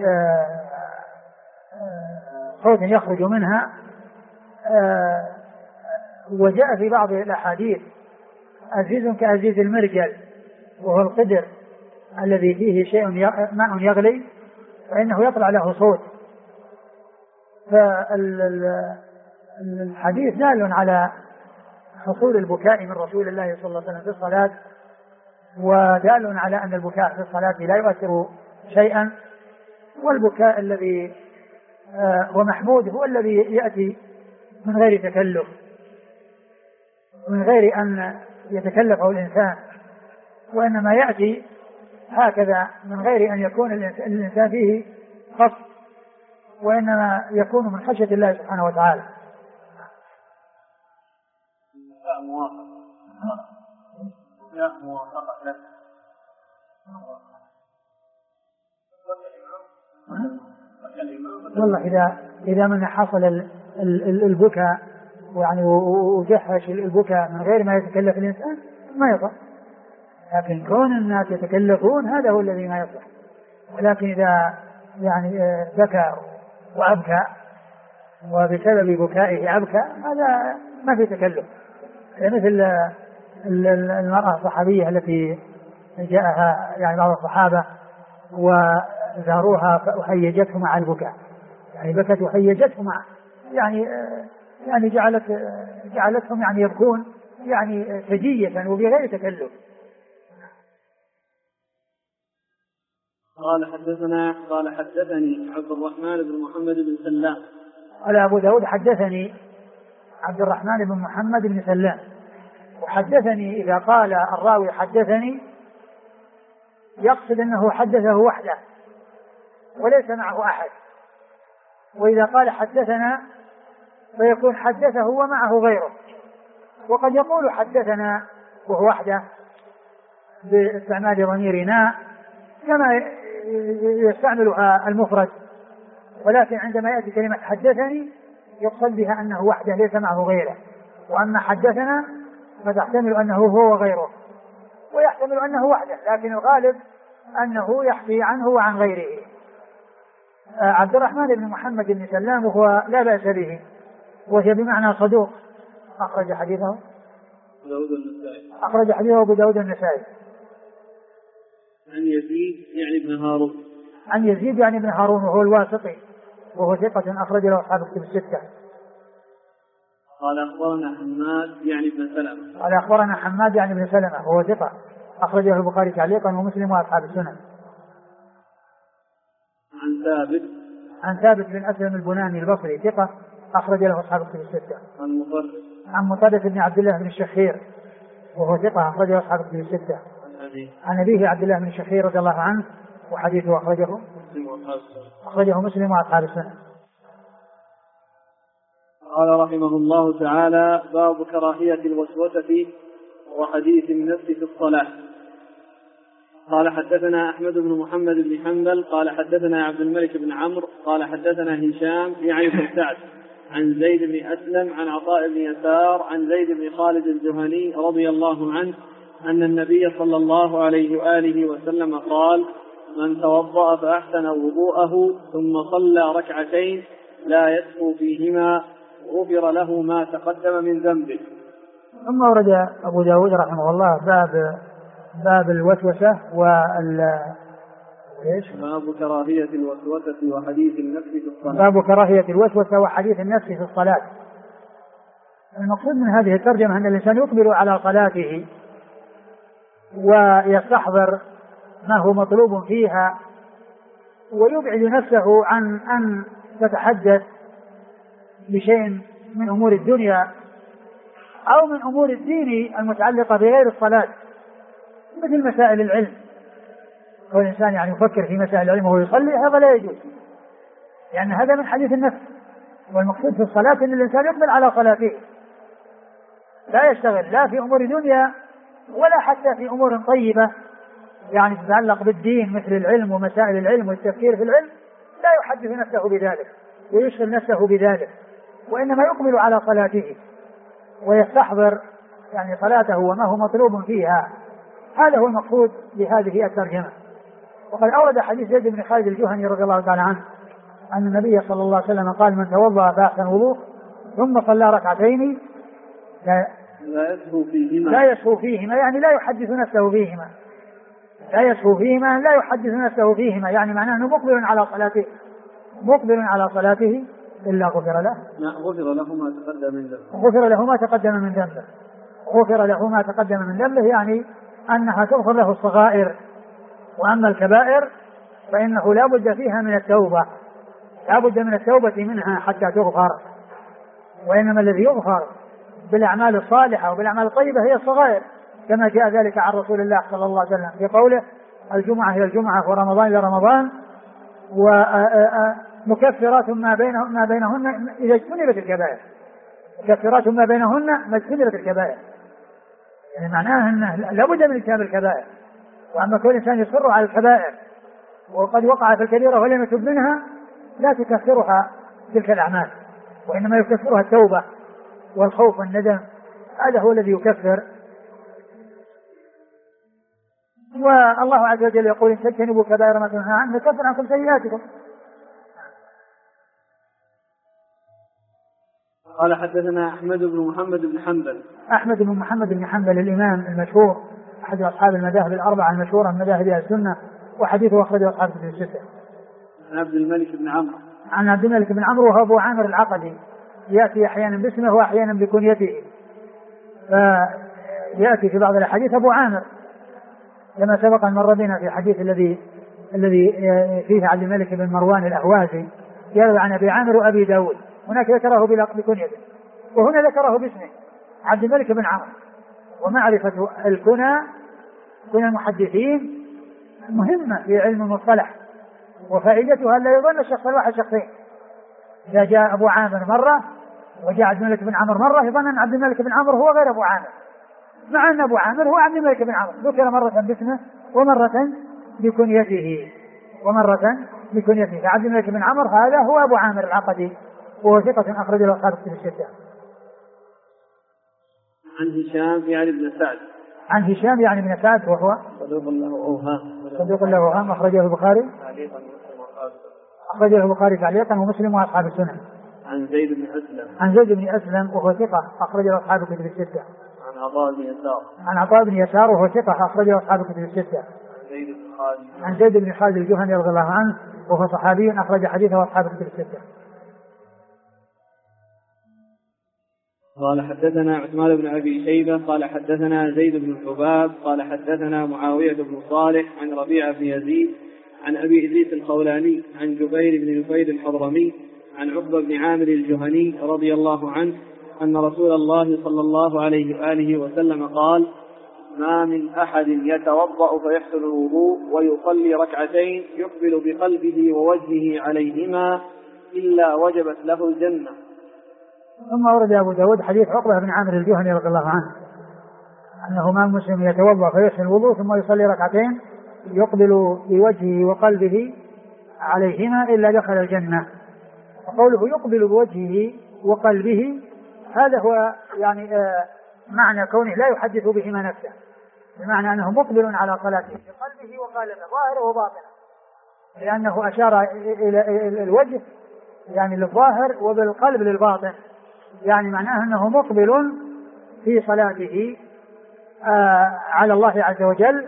صوت يخرج منها. وجاء في بعض الأحاديث أزيز كأزيز المرجل وهو القدر الذي فيه شيء ماء يغلي فإنه يطلع له صوت. فالحديث دال على حصول البكاء من رسول الله صلى الله عليه وسلم في الصلاة، ودال على أن البكاء في الصلاة لا يؤثر شيئا، والبكاء الذي هو محمود هو الذي يأتي من غير تكلف من غير أن يتكلفه الإنسان، وإنما يأتي هكذا من غير أن يكون الإنسان فيه قصد، وإنما يكون من خشية الله سبحانه وتعالى. والله إذا من حصل البكاء يعني وجحش البكاء من غير ما يتكلف الإنسان ما يصح، لكن كون الناس يتكلفون هذا هو الذي ما يصح. ولكن إذا يعني بكى وأبكى وبسبب بكائه أبكى هذا ما في تكلف، مثل المرأة الصحابية التي جاءها يعني بعض الصحابة وزاروها وهيجته مع البكاء، يعني بكت وهيجته مع يعني جعلتهم يعني يبكون يعني سجية وبغير تكلف. قال حدثني عبد الرحمن بن محمد بن سلام. قال أبو داود حدثني عبد الرحمن بن محمد بن سلام. وحدثني إذا قال الراوي حدثني يقصد أنه حدثه وحده وليس معه أحد، وإذا قال حدثنا فيكون حدثه ومعه غيره. وقد يقول حدثنا وهو وحده باستعمال ضميرنا كما يستعملها المفرد، ولكن عندما يأتي كلمة حدثني يقصد بها أنه وحده ليس معه غيره. وأما حدثنا فتحتمل أنه هو وغيره، ويحتمل أنه وحده، لكن الغالب أنه يحكي عنه وعن غيره. عبد الرحمن بن محمد بن سلام وهو لا بأس به، وهي بمعنى صدوق، أخرج حديثه أبو داود النسائي. عن يزيد يعني ابن هارون وهو الواسطي وهو ثقة أخرج له أصحاب الكتب الستة. قال أخبرنا حماد يعني بن سلمة وهو ثقة أخرجه البخاري تعليقا ومسلم وأصحاب السنن. عن ثابت بن أسلم البناني البصري ثقة أخرج له أصحاب الكتب الستة. عن مطرف بن عبد الله بن الشخير وهو ثقة أخرجه أصحاب الكتب الستة. عن أبيه عبد الله بن الشخير رضي الله عنه وحديثه أخرجه مسلم وأصحاب السنن. قال رحمه الله تعالى: باب كراهية الوسوسة وحديث النفس في الصلاة. قال حدثنا أحمد بن محمد بن حنبل قال حدثنا عبد الملك بن عمرو قال حدثنا هشام يعني بن سعد عن زيد بن أسلم عن عطاء بن يسار عن زيد بن خالد الجهني رضي الله عنه أن النبي صلى الله عليه وآله وسلم قال: من توضأ فأحسن وضوءه ثم صلى ركعتين لا يسهو فيهما غفر له ما تقدم من ذنبه. ثم ورد أبو داود رحمه الله باب الوسوسة باب كراهية الوسوسة وحديث النفس في الصلاة. باب كراهية الوسوسة وحديث النفس في الصلاة. المقصود من هذه الترجمة أن الإنسان يقبل على صلاته ويستحضر ما هو مطلوب فيها ويبعد نفسه عن أن تتحدث بشيء من أمور الدنيا أو من أمور الدين المتعلقة بغير الصلاة، مثل مسائل العلم. والإنسان يعني يفكر في مسائل العلم وهو يصلي، هذا لا يجوز، لأن هذا من حديث النفس. والمقصود في الصلاة أن الإنسان يقبل على صلاته، لا يشتغل لا في أمور دنيا ولا حتى في أمور طيبة يعني تتعلق بالدين مثل العلم ومسائل العلم والتفكير في العلم، لا يحدث نفسه بذلك ويشغل نفسه بذلك، وإنما يقبل على صلاته ويستحضر يعني صلاته وما هو مطلوب فيها. هذا هو المقصود بهذه الترجمة. وقد أورد حديث زيد بن خالد الجهني رضي الله تعالى عنه أن النبي صلى الله عليه وسلم قال: من توضأ فأحسن وضوء ثم صلى ركعتين لا يسهو فيهما يعني لا يحدث نفسه فيهما، لا يحدث نفسه فيهما، يعني معناه أنه مقبل على صلاته إلا غفر له ما تقدم من ذنبه، يعني أنها تغفر له الصغائر. وأما الكبائر فإنه لا بد فيها من التوبة، منها حتى تغفر. وإنما الذي يغفر بالأعمال الصالحة وبالأعمال الطيبة هي الصغائر، كما جاء ذلك عن رسول الله صلى الله عليه وسلم في قوله: الجمعة هي الجمعة ورمضان إلى رمضان ومكفرات ما بينهن إذا اجتنبت الكبائر. يعني معناه أنه لابد من اجتناب الكبائر. وأما كل إنسان يصر على الكبائر وقد وقع في الكبيرة ولم يتب منها لا تكفرها تلك الأعمال، وإنما يكفرها التوبة والخوف والندم، هذا هو الذي يكفر. والله عز وجل يقول إن تجتنبوا كبائر ما تنهى عنه نكفر عنكم سيئاتكم. قال حدثنا أحمد بن محمد بن حنبل. أحمد بن محمد بن حنبل الإمام المشهور أحد أصحاب المذاهب الأربعة المشهورة من مذاهب أهل السنة، وحديثه أخرجه أصحاب الكتب الستة. عن عبد الملك بن عمرو. عن عبد الملك بن عمرو وهو أبو عامر العقدي، يأتي أحيانا باسمه وأحيانا بكنيته، فيأتي في بعض الأحاديث أبو عامر كما سبق أن مر بنا في الحديث الذي فيه عبد الملك بن مروان الأهوازي يروي عن أبي عامر وأبي داود، هناك ذكره بكنيته وهنا ذكره باسمه عبد الملك بن عمرو. ومعرفة الكنى كنى المحدثين مهمة في علم المصطلح، وفائدتها لا يظن الشخص الواحد شخصين. إذا جاء أبو عامر مرة وجاء عبد الملك بن عمرو مرة يظن أن عبد الملك بن عمرو هو غير أبو عامر، مع أن أبو عامر هو عبد الملك بن عمرو، ذكر مرة باسمه ومرة بكنيته فعبد الملك بن عمرو هذا هو أبو عامر العقدي، وهو ثقة أخرج له أصحاب الكتب الستة. عن هشام يعني بن سعد. عن هشام يعني بن سعد وهو صدوق له أوهام أخرجه البخاري تعليقا ومسلم وأصحاب السنن. عن زيد بن أسلم وهو ثقة أخرجه أصحاب الكتب الستة. عن عطاء بن يسار وهو ثقة أخرجه أصحاب الكتب الستة. عن زيد بن خالد الجهني رضي الله عنه وهو صحابي أخرج حديثه أصحاب الكتب الستة. قال حدثنا عثمان بن أبي شيبة قال حدثنا زيد بن حباب قال حدثنا معاوية بن صالح عن ربيعة بن يزيد عن أبي إدريس الخولاني عن جبير بن نفيل الحضرمي عن عقبة بن عامر الجهني رضي الله عنه أن رسول الله صلى الله عليه وآله وسلم قال: ما من أحد يتوضأ فيحسن الوضوء ويصلي ركعتين يقبل بقلبه ووجهه عليهما إلا وجبت له الجنة. ثم ورد أبو داود حديث عقبة بن عامر الجهني رضي الله عنه أنه ما مسلم يتوضأ فيحسن الوضوء ثم يصلي ركعتين يقبل بوجهه وقلبه عليهما إلا دخل الجنة. وقوله يقبل بوجهه وقلبه هذا هو يعني معنى كونه لا يحدث بهما نفسه، بمعنى أنه مقبل على صلاته بقلبه وقالبه ظاهره وباطنه، لأنه أشار إلى الوجه يعني للظاهر وبالقلب للباطن، يعني معناه أنه مقبل في صلاته على الله عز وجل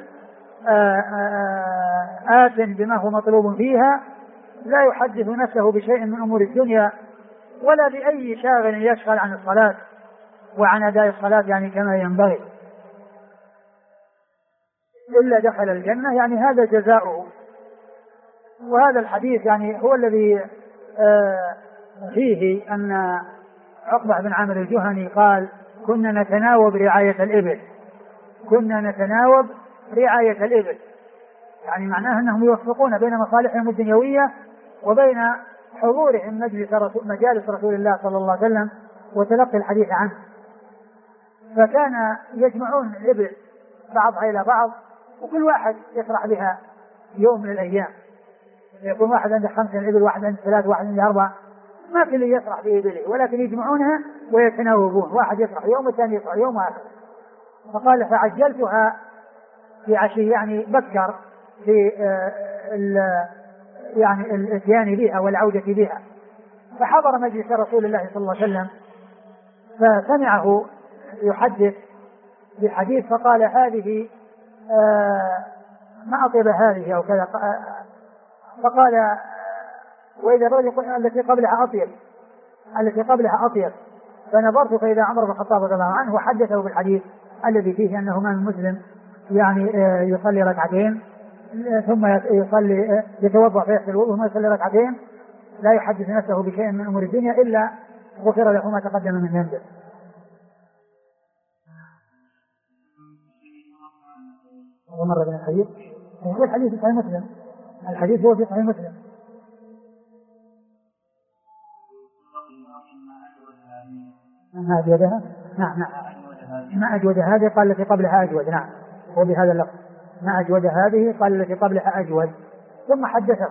آت بما هو مطلوب فيها، لا يحدث نفسه بشيء من أمور الدنيا ولا بأي شاغل يشغل عن الصلاة وعن أداء الصلاة يعني كما ينبغي، إلا دخل الجنة، يعني هذا جزاؤه. وهذا الحديث يعني هو الذي فيه أن عقبة بن عامر الجهني قال: كنا نتناوب رعاية الإبل، يعني معناه أنهم يوفقون بين مصالحهم الدنيوية وبين حضورهم مجالس رسول الله صلى الله عليه وسلم وتلقي الحديث عنه، فكان يجمعون الإبل بعضها إلى بعض وكل واحد يسرح بها يوم من الأيام، يكون واحد عنده 5 إبل، واحد عنده 3، واحد عنده 4، ما كل يسرح بإبله ولكن يجمعونها ويتناوبون، واحد يسرح يوم والثاني يسرح يوم وهكذا. فقال: فعجلتها في عشي، يعني بكر في يعني الاتيان بها والعودة بها، فحضر مجلس رسول الله صلى الله عليه وسلم فسمعه يحدث بحديث فقال: هذه ما أطيب هذه أو كذا، فقال: وإذا الرجل التي قبلها أطيب، فنظرت فإذا عمر بن الخطاب رضي الله عنه وحدثه بالحديث الذي فيه أنه ما من مسلم يعني يصلي ركعتين ثم يتوضأ فيحسن الوضوء ثم يصلي ركعتين لا يحدث نفسه بشيء من أمور الدنيا إلا غفر له ما تقدم من ذنبه. ومر بين الحديث هو الحديث في صحيح مسلم، الحديث هو في صحيح مسلم. ما أجودها؟ نعم ما أجود هذه قال التي قبلها أجود، نعم هو بهذا اللفظ: ما أجود هذه قال التي قبلها أجود، ثم حدثه.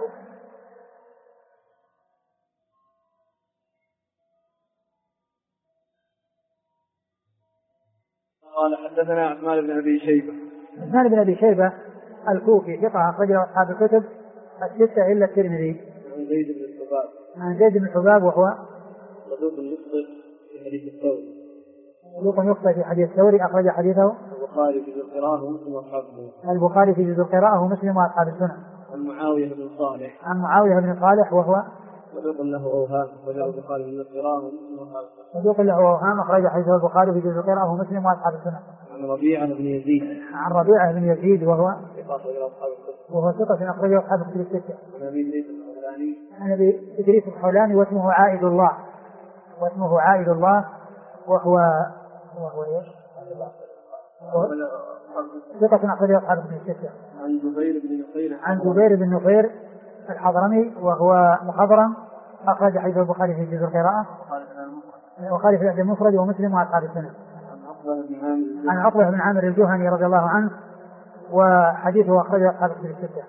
قال حدثنا عثمان بن أبي شيبة. عثمان بن أبي شيبة الكوفي ثقة أخرجه أصحاب الكتب الستة إلا الترمذي. عن زيد بن الحباب. عن زيد بن الحباب وهو صدوق يخطئ في حديث الثوري. صدوق يخطئ في حديث الثوري أخرج حديثه البخاري في جزء القراءة ومسلم وأصحاب السنن. البخاري في جزء القراءة ومسلم وأصحاب السنن. عن معاوية بن صالح. عن معاوية بن صالح وهو صدوق له أوهام أخرجه البخاري في جزء القراءة ومسلم وأصحاب السنن. صدوق له أوهام أخرج حديثه البخاري في جزء القراءة ومسلم وأصحاب السنن. عن ربيعة بن يزيد. عن ربيعة بن يزيد وهو ثقة أخرجه أصحاب الكتب الستة. عن أبي إدريس الحولاني. عن أبي إدريس الحولاني واسمه عائد الله. وهو إيش؟ ثقة أخرجه أصحاب الكتب الستة. عن جبير بن نفير الحضرمي وهو مخضرم أخرج حديث البخاري في جزء القراءة وخالف في الأدب المفرد ومسلم وأصحاب السنن. عن عقبة بن عامر الجهني رضي الله عنه وحديثه أخرجه أصحاب الكتب الستة.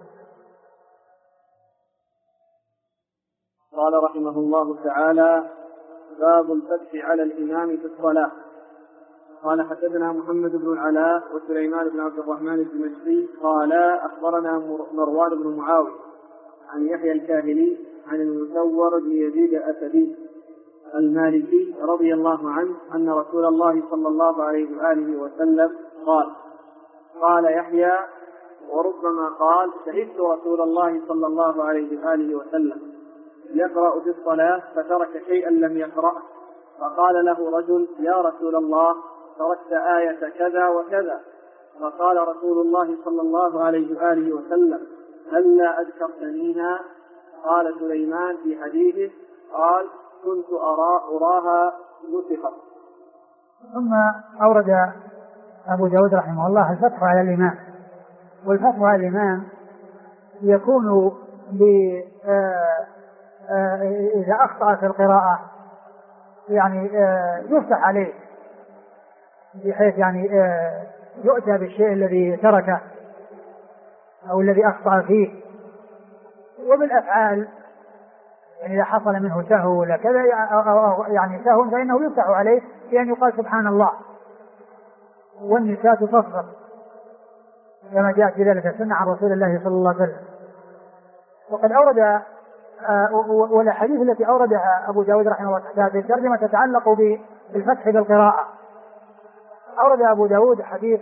قال رحمه الله تعالى: باب الفتح على الإمام في الصلاة. قال حدثنا محمد بن العلاء وسليمان بن عبد الرحمن الدمشقي قال أخبرنا مروان بن معاوية عن يحيى الكاهلي عن المسور بن يزيد الأسدي المالكي رضي الله عنه أن رسول الله صلى الله عليه وآله وسلم قال يحيى وربما قال: شهدت رسول الله صلى الله عليه وآله وسلم يقرأ في الصلاة فترك شيئا لم يقرأه، فقال له رجل: يا رسول الله تركت آية كذا وكذا. فقال رسول الله صلى الله عليه وآله وسلم: هلا أذكرتنيها؟ قال سليمان في حديثه: قال: كنت أراها نسخت. ثم أورد أبو داود رحمه الله الفتح على الإمام. والفتح على الإمام يكون إذا أخطأ في القراءة يعني يفتح عليه بحيث يعني يؤتى بالشيء الذي تركه أو الذي أخطأ فيه. وبالأفعال يعني إذا حصل منه سهو ولا كذا أو يعني سهو فإنه يفتح عليه بأن يقال سبحان الله. والنساء تصفر كما جاء في ذلك السنة عن رسول الله صلى الله عليه وسلم. وقد أورد والحديث التي أوردها أبو داود رحمه الله في الترجمة تتعلق بالفتح بالقراءة. أورد أبو داود حديث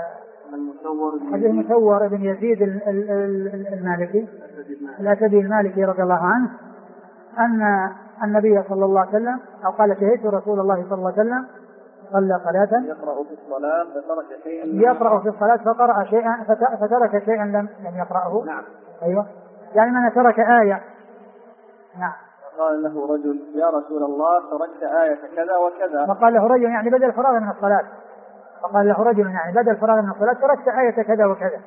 المسور بن يزيد المالكي الأسدي المالكي رضي الله عنه أن النبي صلى الله عليه وسلم أو قال: شهدت رسول الله صلى الله عليه وسلم صلى صلاة يقرأ في الصلاة فقرأ شيئا فترك شيئا لم يقرأه. نعم. أيوة، يعني من ترك آية. نعم. فقال له رجل: يا رسول الله تركت آية كذا وكذا. فقال له رجل يعني بدل الفراغ من الصلاة. فقال له رجل يعني بدل الفراغ من الصلاة تركت آية كذا وكذا.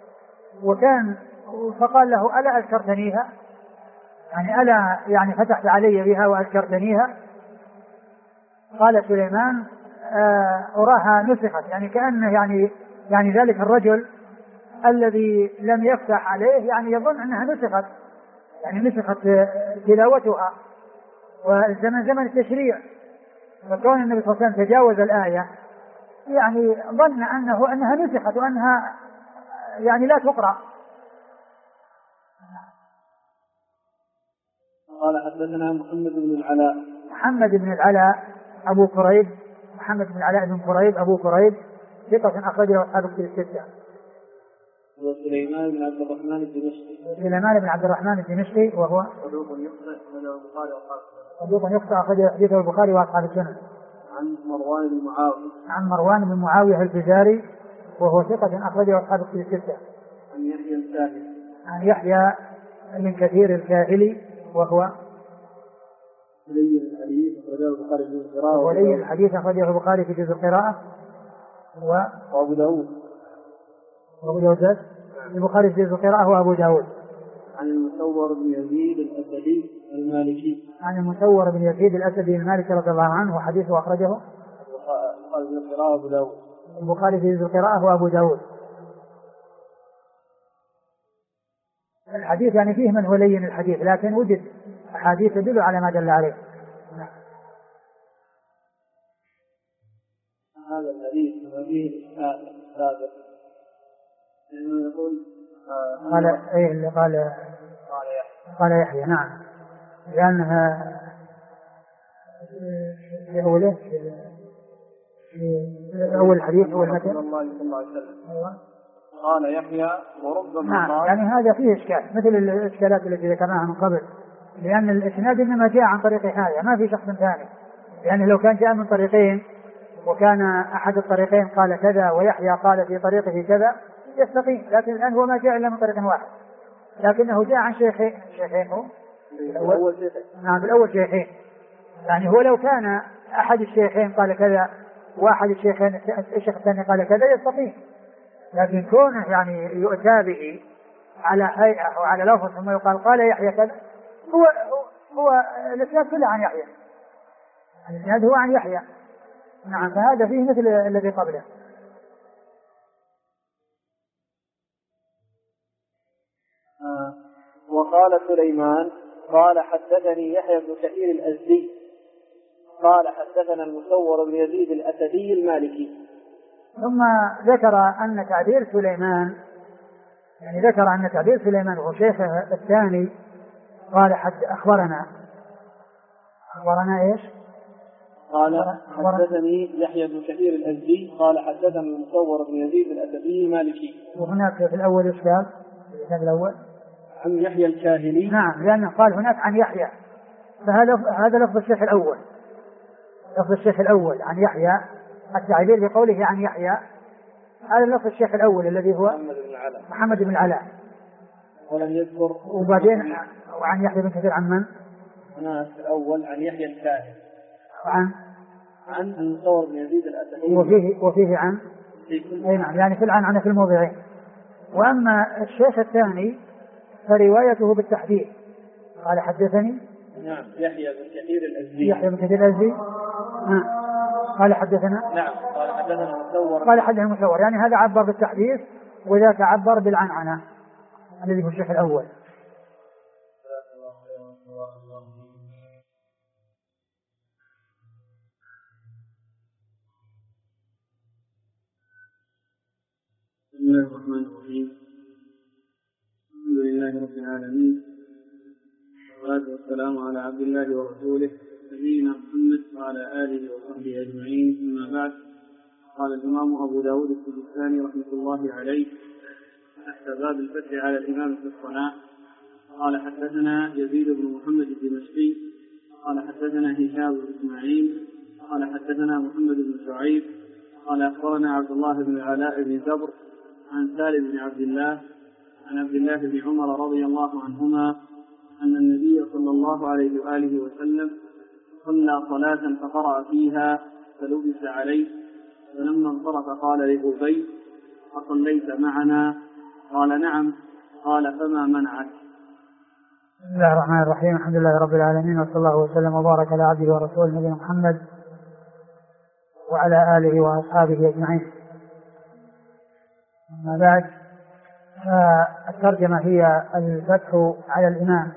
فقال له: ألا أذكرتنيها؟ يعني ألا يعني فتحت علي بها وأذكرتنيها؟ قال سليمان: أراها نسخت. يعني كأنه يعني ذلك الرجل الذي لم يفتح عليه يعني يظن أنها نسخت، يعني نسخت تلاوتها. والزمن زمن التشريع، وكون النبي صلى الله عليه وسلم تجاوز الآية يعني ظن أنها نسخت وأنها يعني لا تقرأ. قال حدثنا محمد بن العلاء أبو كريب، محمد بن العلاء بن كريب أبو كريب ثقة أخرجه أصحاب الكتب الستة. وسليمان بن عبد الرحمن الدمشقي وهو صدوق يخطئ أخرج حديثه البخاري وأصحاب السنن. عن مروان بن معاوية الفزاري وهو ثقة أخرجه أصحاب الكتب الستة. عن يحيى بن كثير الكاهلي وهو ولي الحديث أخرجه البخاري في جزء القراءة وأبو داود البخاري في جزء القراءة وأبو داود. عن المسور بن يزيد الأسدي المالكي رضي الله عنه وحديثه أخرجه البخاري في جزء القراءة وأبو داود. الحديث يعني فيه من هو لين الحديث، لكن وجد أحاديث تدل على ما دل عليه. هذا الحديث فيه سابق لأنه يقول قال إيه اللي قال يحيى نعم، لأنها في أوله في أول الحديث أول متن الله صلى الله عليه وسلم قال يحيى وربما نعم. يعني هذا فيه إشكال مثل الإشكالات التي ذكرناها من قبل، لأن الإسناد إنما جاء عن طريق يحيى ما في شخص ثاني. يعني لو كان جاء من طريقين وكان أحد الطريقين قال كذا ويحيى قال في طريقه كذا يستقيم، لكن الآن هو ما جاء إلا من طريق واحد، لكنه جاء عن شيخين نعم بالأول شيخين. يعني هو لو كان أحد الشيخين قال كذا واحد الشيخين الشيخ الثاني قال كذا يستقيم، لكن كونه يعني يؤتى به على هيئة أو على لفظ ثم يقال قال يحيى كذا هو الإسناد كله عن يحيى، الإسناد هو عن يحيى نعم. فهذا فيه مثل الذي قبله. وقال سليمان قال حدثني يحيى بن كثير الأزدي قال حدثنا المسور بن يزيد الأسدي المالكي. ثم ذكر أن تعبير سليمان يعني ذكر أن تعبير سليمان هو شيخه الثاني قال أخبرنا إيش؟ قال حدثني يحيى بن كثير الأزدي قال حدثنا المسور بن يزيد الأسدي المالكي. وهناك في الأول إيش قال؟ الأول عن يحيى الكاهلي نعم، لأنه قال هناك عن يحيى، فهذا لفظ الشيخ الأول، لفظ الشيخ الأول عن يحيى، التعبير بقوله عن يحيى هذا لفظ الشيخ الأول الذي هو محمد بن العلاء. ولم يذكر وبعدين وعن يحيى بن كثير عن من؟ هنا الأول عن يحيى الكاهلي عن المسور بن يزيد الأسدي وفيه عن أي نعم، يعني في العن في الموضعين. وأما الشيخ الثاني فروايته بالتحديد قال حدثني نعم يحيى بن كثير الأزدي قال حدثنا نعم قال حدثنا المسور، يعني هذا عبر بالتحديث وذاك عبر بالعنعنة الذي هو الشيخ الأول. بسم الله الرحمن الرحيم. الحمد لله رب العالمين والصلاة والسلام على عبد الله ورسوله نبينا محمد وعلى آله وصحبه أجمعين. أما بعد، قال الإمام أبو داود السجستاني رحمة الله عليه تحت باب الفتح على الإمام في الصلاة قال حدثنا يزيد بن محمد الدمشقي قال حدثنا هشام بن إسماعيل قال حدثنا محمد بن شعيب قال أخبرنا عبد الله بن العلاء بن زبر عن سالم بن عبد الله عن عبد الله بن عمر رضي الله عنهما أن النبي صلى الله عليه وآله وسلم صلى صلاة فقرأ فيها فلبس عليه، فلما انصرف قال لأبي أصليت معنا؟ قال نعم. قال فما منعك؟ بسم الله الرحمن الرحيم. الحمد لله رب العالمين، وصلى الله وسلم وبارك على عبده ورسوله نبينا محمد وعلى آله وأصحابه أجمعين. أما بعد، الترجمة هي الفتح على الإمام.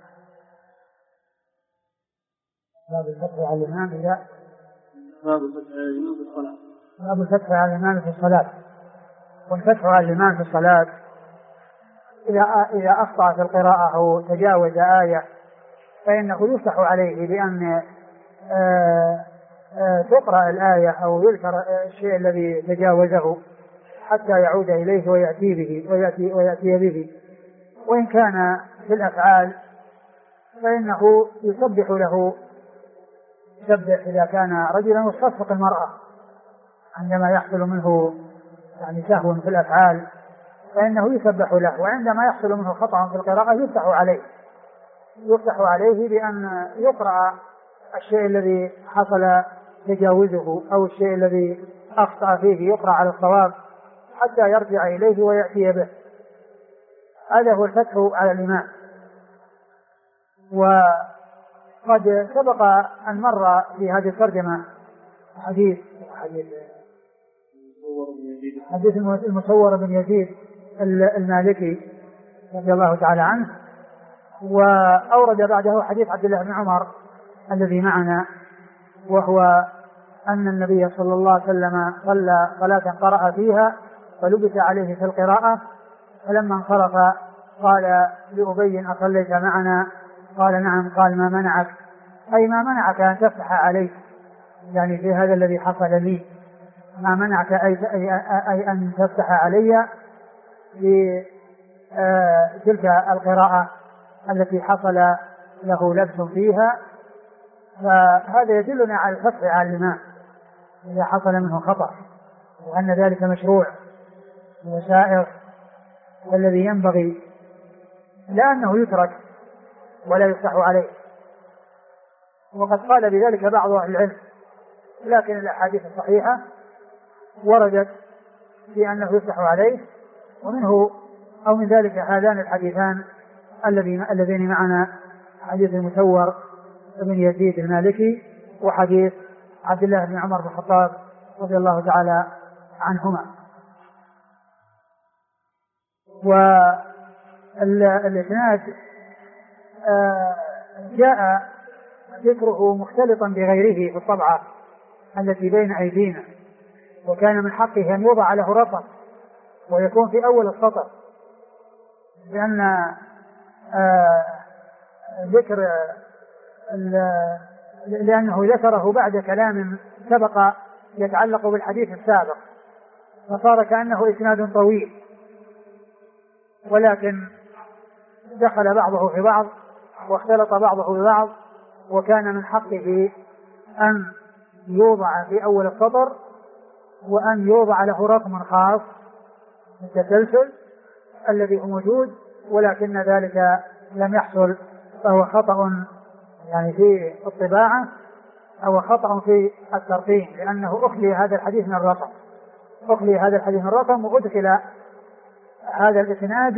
باب الفتح على الإمام باب الفتح على الإمام في الصلاة. باب الفتح على الإمام في الصلاة. والفتح على الإمام في الصلاة إذا أخطأ في القراءة أو تجاوز آية فإنه يفتح عليه بأن تقرأ الآية أو يذكر الشيء الذي تجاوزه حتى يعود إليه ويأتي به. وإن كان في الأفعال فإنه يسبح له، يسبح إذا كان رجلا، وتصفق المرأة عندما يحصل منه يعني سهو في الأفعال فإنه يسبح له، وعندما يحصل منه خطأ في القراءة يفتح عليه بأن يقرأ الشيء الذي حصل تجاوزه أو الشيء الذي أخطأ فيه يقرأ على الصواب حتى يرجع إليه ويأتي به. هذا هو الفتح على الإمام. وقد سبق أن مر في هذه الترجمة حديث المسور بن يزيد المالكي رضي الله تعالى عنه. وأورد بعده حديث عبد الله بن عمر الذي معنا، وهو أن النبي صلى الله عليه وسلم صلى صلاة قرأ فيها فلبس عليه في القراءة، فلما انصرف قال لأبي أصليت معنا؟ قال نعم. قال ما منعك؟ أي ما منعك أن تفتح علي، يعني في هذا الذي حصل لي، ما منعك أي أن تفتح علي في تلك القراءة التي حصل له لبس فيها. فهذا يدلنا على الفتح على الإمام إذا حصل منه خطأ، وأن ذلك مشروع وسائر، والذي ينبغي لا أنه يترك ولا يفتح عليه. وقد قال بذلك بعض أهل العلم، لكن الأحاديث الصحيحة وردت في أنه يفتح عليه، ومنه أو من ذلك هذان الحديثان اللذين معنا، حديث المسور بن يزيد المالكي وحديث عبد الله بن عمر بن الخطاب رضي الله تعالى عنهما. والإسناد جاء ذكره مختلطا بغيره في الطبعة التي بين أيدينا، وكان من حقه أن يوضع له رقم ويكون في أول السطر، لأن ذكر لأنه ذكره بعد كلام سبق يتعلق بالحديث السابق، فصار كأنه إسناد طويل، ولكن دخل بعضه في بعض واختلط بعضه ببعض، وكان من حقه أن يوضع في أول السطر وأن يوضع له رقم خاص التسلسل الذي هو موجود، ولكن ذلك لم يحصل، فهو خطأ يعني في الطباعة أو خطأ في الترقيم، لأنه أخلي هذا الحديث من الرقم، وأدخل هذا الإسناد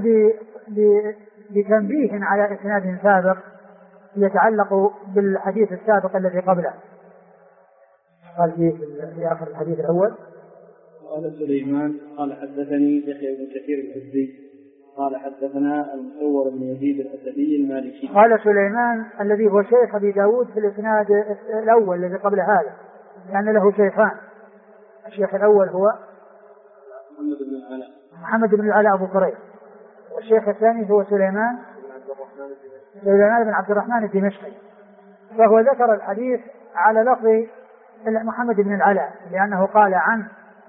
بتنبيه على إسناد سابق يتعلق بالحديث السابق الذي قبله. قال في آخر الحديث الأول: قال سليمان قال حدثني يحيى بن كثير الحزي قال حدثنا المسور بن يزيد الأسدي المالكي. قال سليمان الذي هو شيخ أبي داود في الإسناد الأول الذي قبل هذا، لأن له شيخان، الشيخ الأول هو محمد بن العلاء أبو كريب، والشيخ الثاني هو سليمان بن عبد الرحمن الدمشقي. فهو ذكر الحديث على لفظ محمد بن العلاء، لأنه قال عن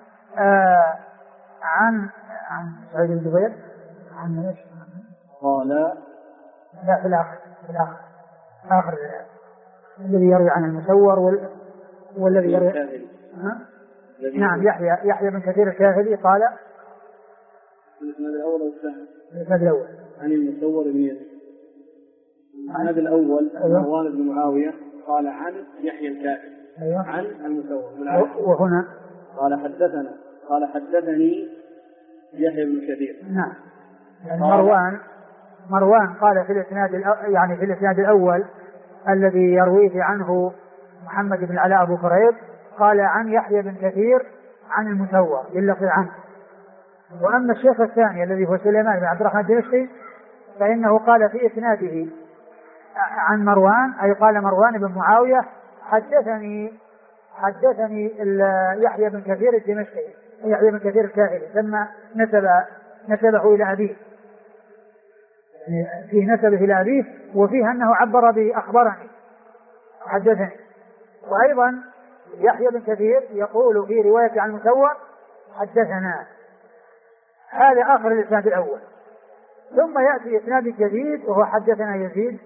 سعيد بن جبير عن ايش؟ قال لا في الآخر الذي يروي عن المسور والذي يروي نعم يحيى بن كثير الكاهلي قال الإسناد الأول عن المسور بن يزيد. الإسناد الأول مروان بن معاوية قال عن يحيى الكاهلي عن المسور. وهنا قال حدثني يحيى بن كثير. نعم، يعني مروان قال في الإسناد الأول الذي يرويه عنه محمد بن العلاء أبو كريب قال عن يحيى بن كثير عن المسور باللفظ عنه. وأما الشيخ الثاني الذي هو سليمان بن عبد الرحمن الدمشقي فإنه قال في إسناده عن مروان، أي قال مروان بن معاوية حدثني يحيى بن كثير الدمشقي، يحيى بن كثير الكاهلي، ثم نسبه إلى أبيه، في نسبه إلى أبيه، وفيه أنه عبر بأخبرني حدثني. وأيضا يحيى بن كثير يقول في رواية عن المسور حدثنا. هذا آخر الإسناد الأول، ثم يأتي إسناد جديد وهو حدثنا يزيد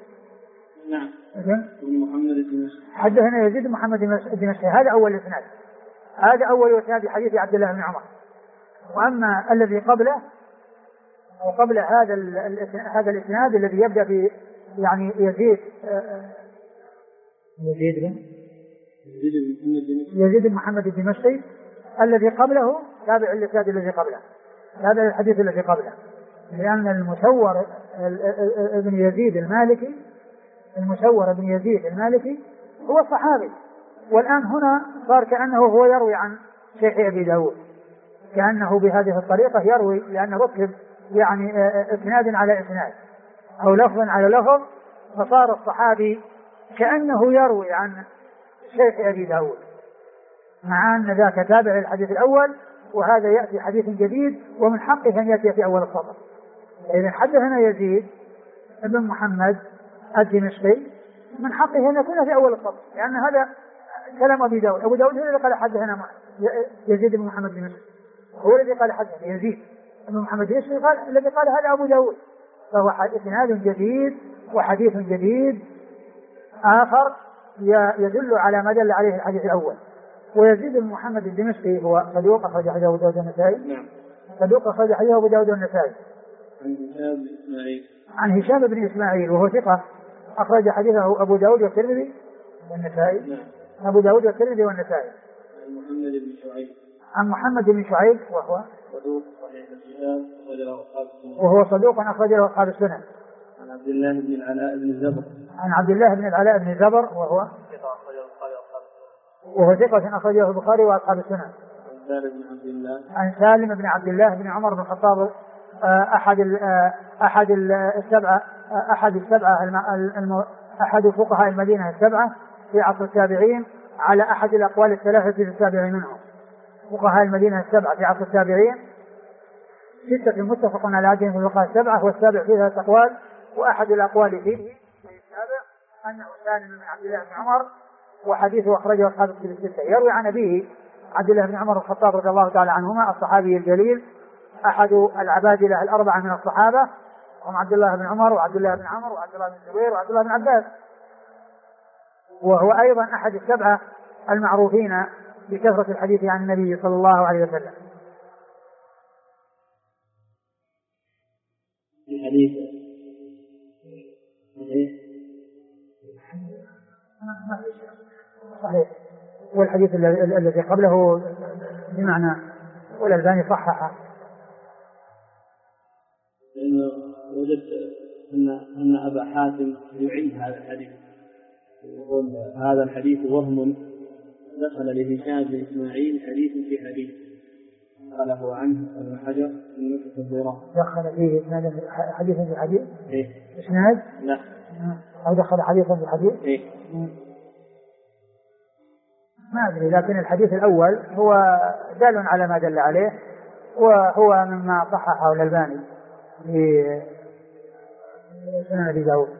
حدثنا يزيد بن محمد الدمشقي. هذا أول الإسناد، هذا أول إسناد حديث عبد الله بن عمر. وأما الذي قبله وقبل هذا الإسناد الذي يبدأ ب يعني يزيد بن محمد الدمشقي، الذي قبله تابع الإسناد الذي قبله، هذا الحديث الذي قبله، لأن المسور بن يزيد المالكي هو صحابي، والآن هنا صار كأنه هو يروي عن شيخ أبي داود، كأنه بهذه الطريقة يروي، لأنه ركب يعني إسناد على إسناد أو لفظ على لفظ، فصار الصحابي كأنه يروي عن شيخ أبي داود، مع أن ذاك تابع للحديث الأول وهذا يأتي حديث جديد ومن حقه أن يأتي في أول السطر. إذا حدثنا يزيد بن محمد الدمشقي من حقه أن يكون في أول السطر، لأن هذا كلام أبي داود. أبو داود هو الذي قال حدثنا يزيد بن محمد الدمشقي، هو الذي قال حدثنا يزيد بن محمد الدمشقي الذي قال هذا أبو داود، فهو إسناد جديد وحديث جديد آخر يدل على ما دل عليه الحديث الأول. ويزيد بن محمد الدمشقي هو صدوق أخرج حديثه أبو داود والنسائي. نعم. صدوق أخرج حديثه أبو داود والنسائي. عن هشام بن إسماعيل وهو ثقة أخرج حديثه أبو داود والترمذي والنسائي. نعم. أبو داود والترمذي والنسائي. محمد بن شعيب. عن محمد بن شعيب وهو صدوق صحيح الشهاب أخرج له أصحاب السنن. وهو صدوق أخرج له أصحاب السنن. عن عبد الله بن العلاء بن الزبر. عن عبد الله بن العلاء بن الزبر وهو ثقة أخرجه البخاري وأصحاب السنن. عن سالم بن عبد الله بن عمر بن الخطاب أحد فقهاء المدينة السبعة في عصر التابعين، على أحد الأقوال الثلاثة في السابع منهم. فقهاء المدينة السبعة في عصر التابعين 6 متفق على عددهم في الفقهاء السبعة، والسابع فيه 3 أقوال، وأحد الأقوال فيه في السابع أنه سالم بن عبد الله بن عمر، وحديثه أخرجه أصحاب الكتب الستة. يروي عن أبيه عبد الله بن عمر الخطاب رضي الله تعالى عنهما الصحابي الجليل أحد العبادلة الأربعة من الصحابة، هم عبد الله بن عمر وعبد الله بن عمرو وعبد الله بن الزبير وعبد الله بن عباس، وهو أيضا أحد السبعة المعروفين بكثرة الحديث عن النبي صلى الله عليه وسلم. الحديث صحيح، والحديث الذي قبله بمعنى، والألباني صححه. لأنه وجدت أن أبا حاتم يعيد هذا الحديث، يقول هذا الحديث وهم دخل لهشام بن إسماعيل حديث في حديث قاله عنه ابن حجر في نكتة الزراعة. دخل فيه حديث في حديث؟ إيه. إسناد؟ لا. أو دخل حديثا في حديث؟ إيه. ما أدري، لكن الحديث الأول هو دال على ما دل عليه، وهو مما صححه الألباني في سنن أبي داود.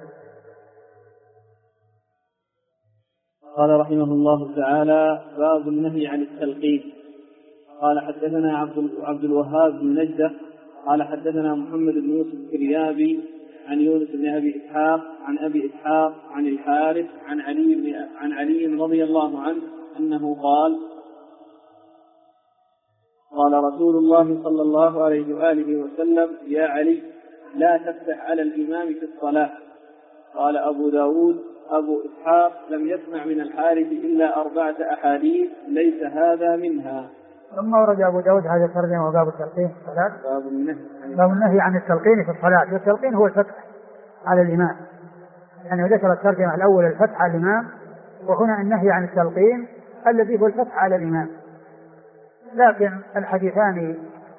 قال رحمه الله تعالى: باب النهي عن التلقين. قال حدثنا عبد الوهاب بن نجدة قال حدثنا محمد بن يوسف الكريابي عن يونس بن أبي إسحاق عن أبي إسحاق عن الحارث عن علي رضي الله عنه أنه قال رسول الله صلى الله عليه وآله وسلم: يا علي لا تفتح على الإمام في الصلاة. قال أبو داود: أبو إسحاق لم يسمع من الحارث إلا 4 أحاديث ليس هذا منها. ثم ورد أبو داود هذا الترجمة وباب التلقين في الصلاة. باب النهي عن التلقين في الصلاة. والتلقين هو الفتح على الإمام، يعني ذكر الترجمة الأول الفتح على الإمام، وهنا النهي عن التلقين الذي هو الفتح على الإمام. لكن الحديثان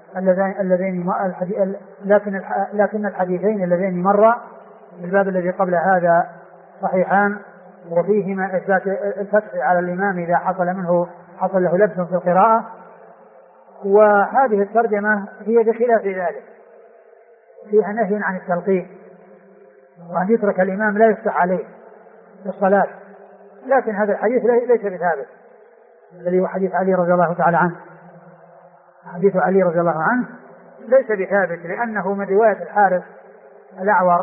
لكن الحديثين اللذين مرا الباب الذي قبل هذا صحيحان، وفيهما إثبات الفتح على الإمام إذا حصل له لبس في القراءة. وهذه الترجمة هي بخلاف ذلك، فيها نهي عن التلقين وأن يترك الإمام لا يفتح عليه في الصلاة. لكن هذا الحديث ليس بثابت، الذي هو حديث علي رضي الله تعالى عنه. حديث علي رضي الله عنه ليس بثابت، لأنه من رواية الحارث الأعور،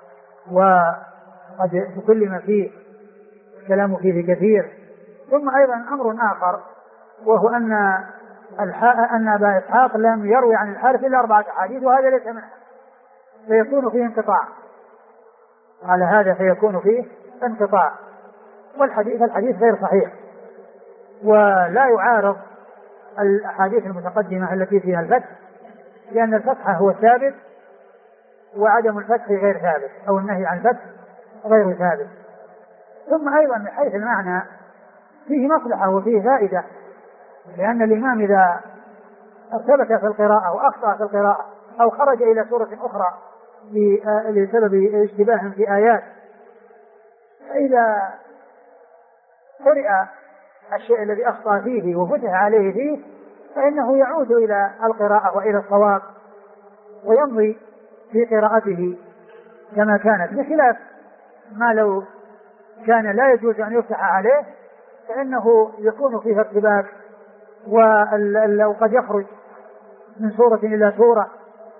وقد تكلم فيه الكلام فيه كثير. ثم أيضا أمر آخر، وهو أن أبا إسحاق لم يروي عن الحارث إلا 4 أحاديث، وهذا ليس منها، فيكون فيه انقطاع. على هذا فيكون فيه انقطاع، والحديث غير صحيح، ولا يعارض الأحاديث المتقدمة التي فيها الفتح، لأن الفتح هو ثابت وعدم الفتح غير ثابت، أو النهي عن الفتح غير ثابت. ثم أيضا من حيث المعنى فيه مصلحة وفيه فائدة، لأن الإمام إذا ثبت في القراءة وأخطأ في القراءة أو خرج إلى سورة أخرى بسبب اشتباه في آيات، فإذا قرئ الشيء الذي أخطأ فيه وفتح عليه فيه فإنه يعود إلى القراءة وإلى الصواب ويمضي في قراءته كما كانت، بخلاف ما لو كان لا يجوز أن يفتح عليه فإنه يكون فيه ارتباك وقد يخرج من سورة إلى سورة.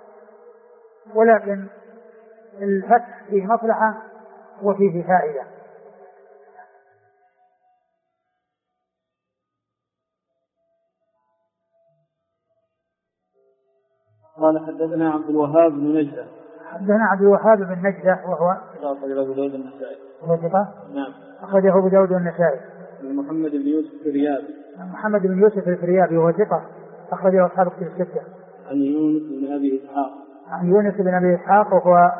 ولكن الفتح فيه مصلحة وفيه فائدة. قال حدثنا عبد الوهاب بن نجدة. حدثنا عبد الوهاب بن نجدة وهو أخرجه أبو داود النسائي. نعم. أخرجه أبو داود النسائي. محمد بن يوسف الفريابي. محمد بن يوسف الفريابي وهو ثقة أخرجه أصحاب كتب الستة. عن يونس بن أبي إسحاق. عن يونس بن أبي إسحاق وهو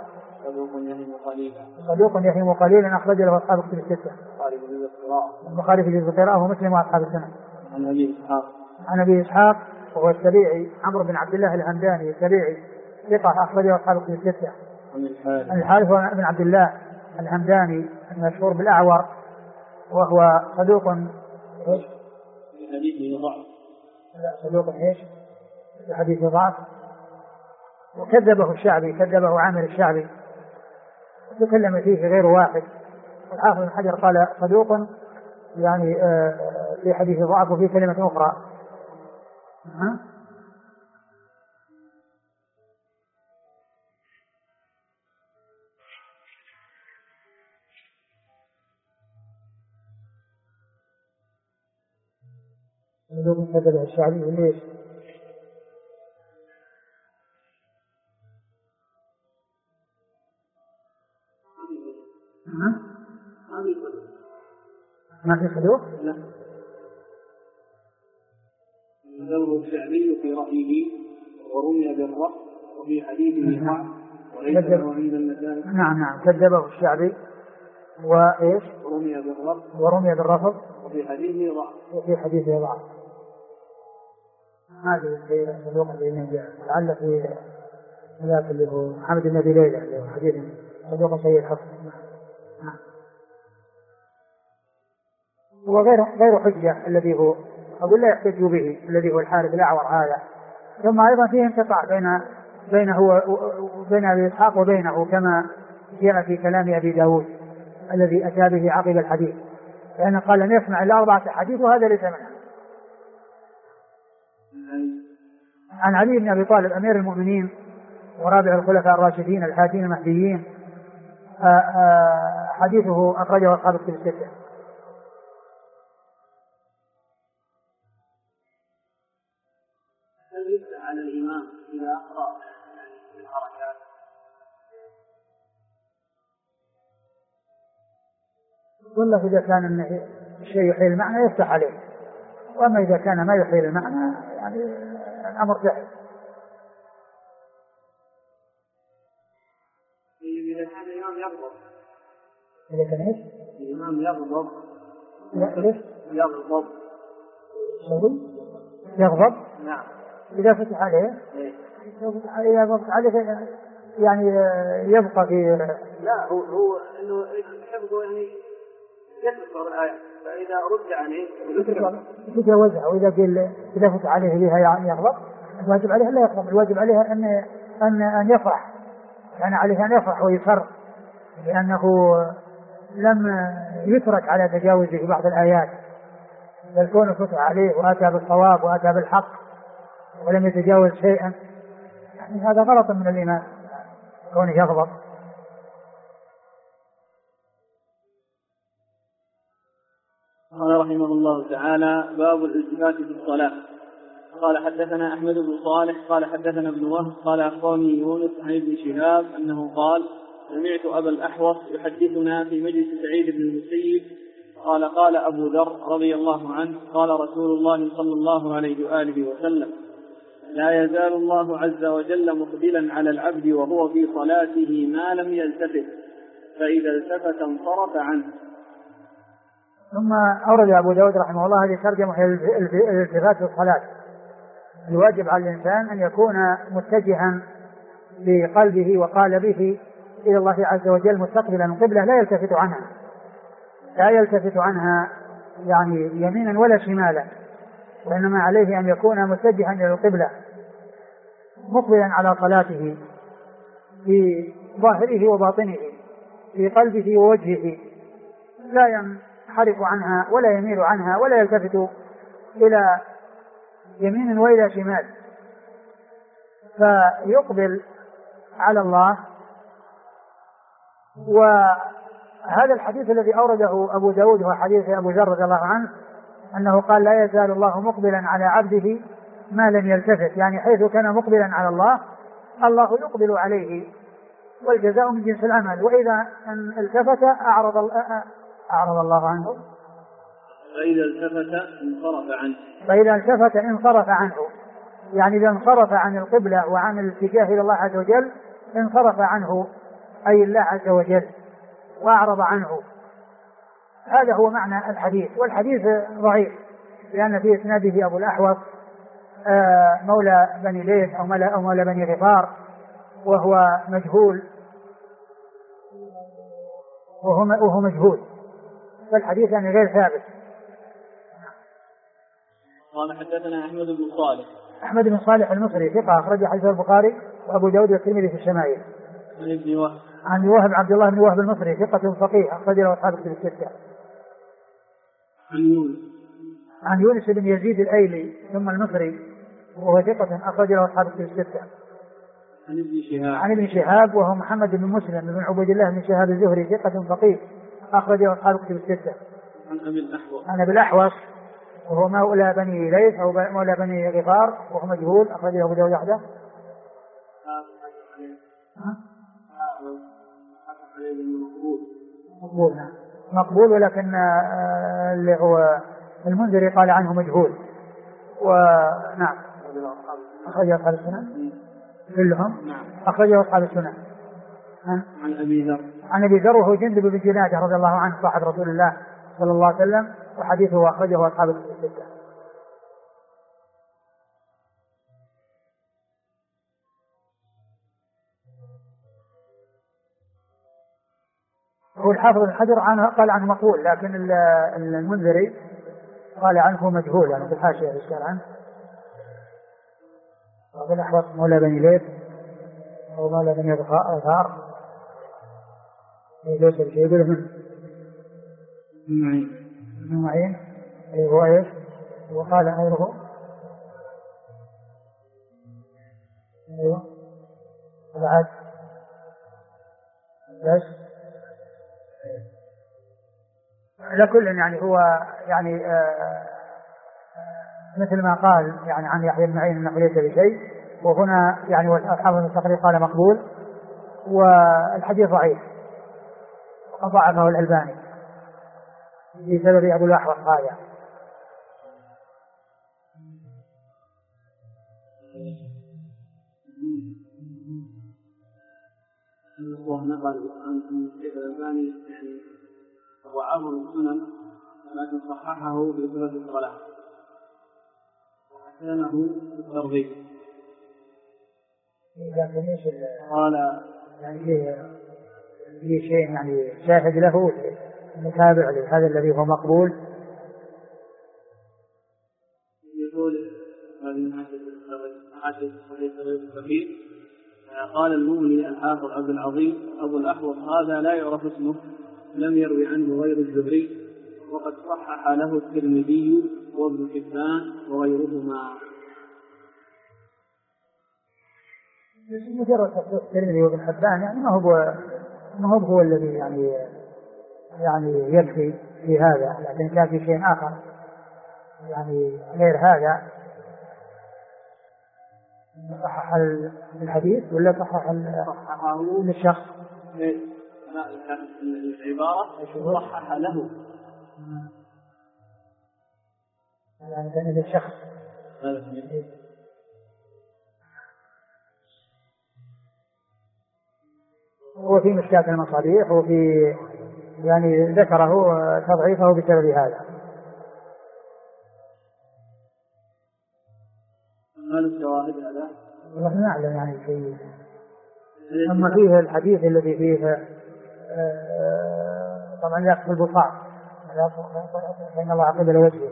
صدوق يهم قليلا أخرج له أصحاب كتب الستة. البخاري في جزء القراءة ومسلم وأصحاب السنة. عن أبي إسحاق وهو السبيعي عمرو بن عبد الله الهمداني السبيعي ثقة أخرجه أصحاب كتب الستة. عن الحارث بن عبد الله الهمداني المشهور بالأعور وهو صدوق ايش؟ حديثه ضعف. لا صدوق ايش؟ الحديث ضعف. وكذبه الشعبي، كذبه عامر الشعبي، تكلم فيه غير واحد. والحافظ بن حجر قال صدوق يعني في حديث ضعف وفي كلمة أخرى. صدوق كذبه الشعبي وليش؟ ما في صدوق؟ لا. ذو الشعبي في رأيه ورمي بالرفض وفي حديثه ضعف وليس له عند النسائي. نعم كذبه الشعبي وإيش؟ ورمي بالرفض وفي حديثه ضعف. وفي حديثه ضعف. هذه في صدوق الذي لعل في ذاك اللي هو محمد بن أبي ليلى اللي هو حديث صدوق سيء الحفظ. وغير حجة الذي هو أقول لا يحتج به الذي هو الحارث الأعور هذا. ثم أيضا فيه انقطاع بين أبي إسحاق وبينه كما جاء في كلام أبي داود الذي أتى به عقب الحديث، لأنه قال لم يسمع إلا 4 أحاديث وهذا ليس منها. عن علي بن أبي طالب أمير المؤمنين ورابع الخلفاء الراشدين الهادين المهديين حديثه أخرجه أصحاب الكتب الستة. على الإمام إذا أقرأ الحركات والله إذا كان الشيء يحيل المعنى يفتح عليه، وأما إذا كان ما يحيل المعنى يعني الأمر سهل. إذا كان الإمام يغضب. إذا كان إيش؟ الإمام يغضب. ليش؟ يغضب. يغضب؟ نعم. إذا فتح عليه إذا فتح عليه يعني يبقى في لا هو إنه يحفظه يعني يتذكر الآية فإذا رد عليه يتجاوزها. وإذا قيل إذا فتح عليه بها يعني يغضب الواجب عليه لا يغضب، الواجب عليه أن يفرح، يعني عليه أن يفرح ويسر لأنه لم يترك على تجاوزه بعض الآيات، بل كونه فتح عليه وأتى بالصواب وأتى بالحق ولم يتجاوز شيئا، يعني هذا غلط من الإمام كونه يغضب. قال رحمه الله تعالى باب الالتفات في الصلاة. قال حدثنا أحمد بن صالح قال حدثنا ابن وهب قال أخبرني يونس عن ابن شهاب أنه قال سمعت أبا الأحوص يحدثنا في مجلس سعيد بن المسيب قال قال أبو ذر رضي الله عنه قال رسول الله صلى الله عليه وآله وسلم لا يزال الله عز وجل مقبلا على العبد وهو في صلاته ما لم يلتفت فإذا التفت انصرف عنه. ثم أورد أبو داود رحمه الله هذه ترجمة الالتفات في الصلاة. الواجب على الإنسان أن يكون متجها بقلبه وقالبه إلى الله عز وجل مستقبلا القبلة لا يلتفت عنها يعني يمينا ولا شمالا، وإنما عليه أن يكون متجها إلى القبلة مقبلا على صلاته في ظاهره وباطنه في قلبه ووجهه، لا ينحرف عنها ولا يميل عنها ولا يلتفت إلى يمين وإلى شمال، فيقبل على الله. وهذا الحديث الذي أورده أبو داود هو حديث أبو ذر رضي الله عنه أنه قال لا يزال الله مقبلا على عبده ما لم يلتفت، يعني حيث كان مقبلا على الله الله يقبل عليه، والجزاء من جنس العمل، وإذا التفت أعرض الله عنه، فإذا التفت انصرف عنه، يعني إذا انصرف عن القبلة وعن الاتجاه إلى الله عز وجل انصرف عنه أي الله عز وجل وأعرض عنه. هذا هو معنى الحديث، والحديث ضعيف لأن في إسناده أبو الأحوص مولى بني ليث أو مولى بني غفار، وهو مجهول وهو مجهول، فالحديث يعني غير ثابت. قال حدثنا أحمد بن صالح المصري ثقة أخرج حديثه البخاري وأبو داود والترمذي في الشمائل. عن وهب عبد الله بن وهب المصري ثقة فقيه أخرج له أصحاب الكتب الستة. عن يونس بن يزيد الأيلي ثم المصري وهو ثقة أخرج له أصحاب الكتب الستة. عن ابن شهاب وهو محمد بن مسلم بن عبيد الله بن شهاب الزهري ثقة فقيه أخرج له أصحاب الكتب الستة. عن أبي الأحوص وهو مولى بني ليث أو مولى بني غفار وهو مجهول أخرجه أبو داود وحده. مقبول ولكن اللي هو المنذري قال عنه مجهول. ونعم أخرجه أصحاب السنن كلهم، أخرجه أصحاب السنن. عن أبي ذر وهو جندب بن جنادة رضي الله عنه صاحب رسول الله صلى الله عليه وسلم، وحديثه أخرجه أصحاب الكتب الستة. هو الحافظ بن حجر قال عنه مقبول، لكن المنذري قال عنه مجهول، يعني في الحاشية يشكر عنه. وفي الأحوص مولى بني ليث أو مولى بني غفار ليس بشيء يقوله من معين هو ايش؟ وقال غيره ايوه بعد بس لكل يعني هو يعني مثل ما قال يعني عن يحيى بن معين انه ليس بشيء، وهنا يعني والحافظ المستقري قال مقبول، والحديث ضعيف وضعفه الألباني بسبب أبو الأحوص هذا. ونقل عن الشيخ الألباني يعني هو عامل السنن لكن صححه بصفة الصلاة وحسنه بالترغيب. لكن ايش قال يعني في شيء يعني شاهد له متابع لهذا الذي هو مقبول. يقول هذه حديث الكبير. قال المؤمن الحافظ عبد العظيم أبو الأحوص هذا لا يعرف اسمه، لم يروي عنه غير الزهري، وقد صحح له الترمذي وابن حبان وغيرهما. مجرد تصحيح الترمذي وابن حبان يعني ما هو الذي يعني يكفي في هذا، لكن كان في شيء آخر يعني غير هذا. صحح الحديث ولا صححه للشخص؟ العبارة صحح له يعني كان للشخص. هو في مشكاة المصابيح وفي يعني ذكره تضعيفه بسبب هذا. هل الشواهد هذا؟ والله نعلم يعني شيء أما فيه الحديث الذي فيه طبعا لا يقبل البصار فإن الله قبل وجهه.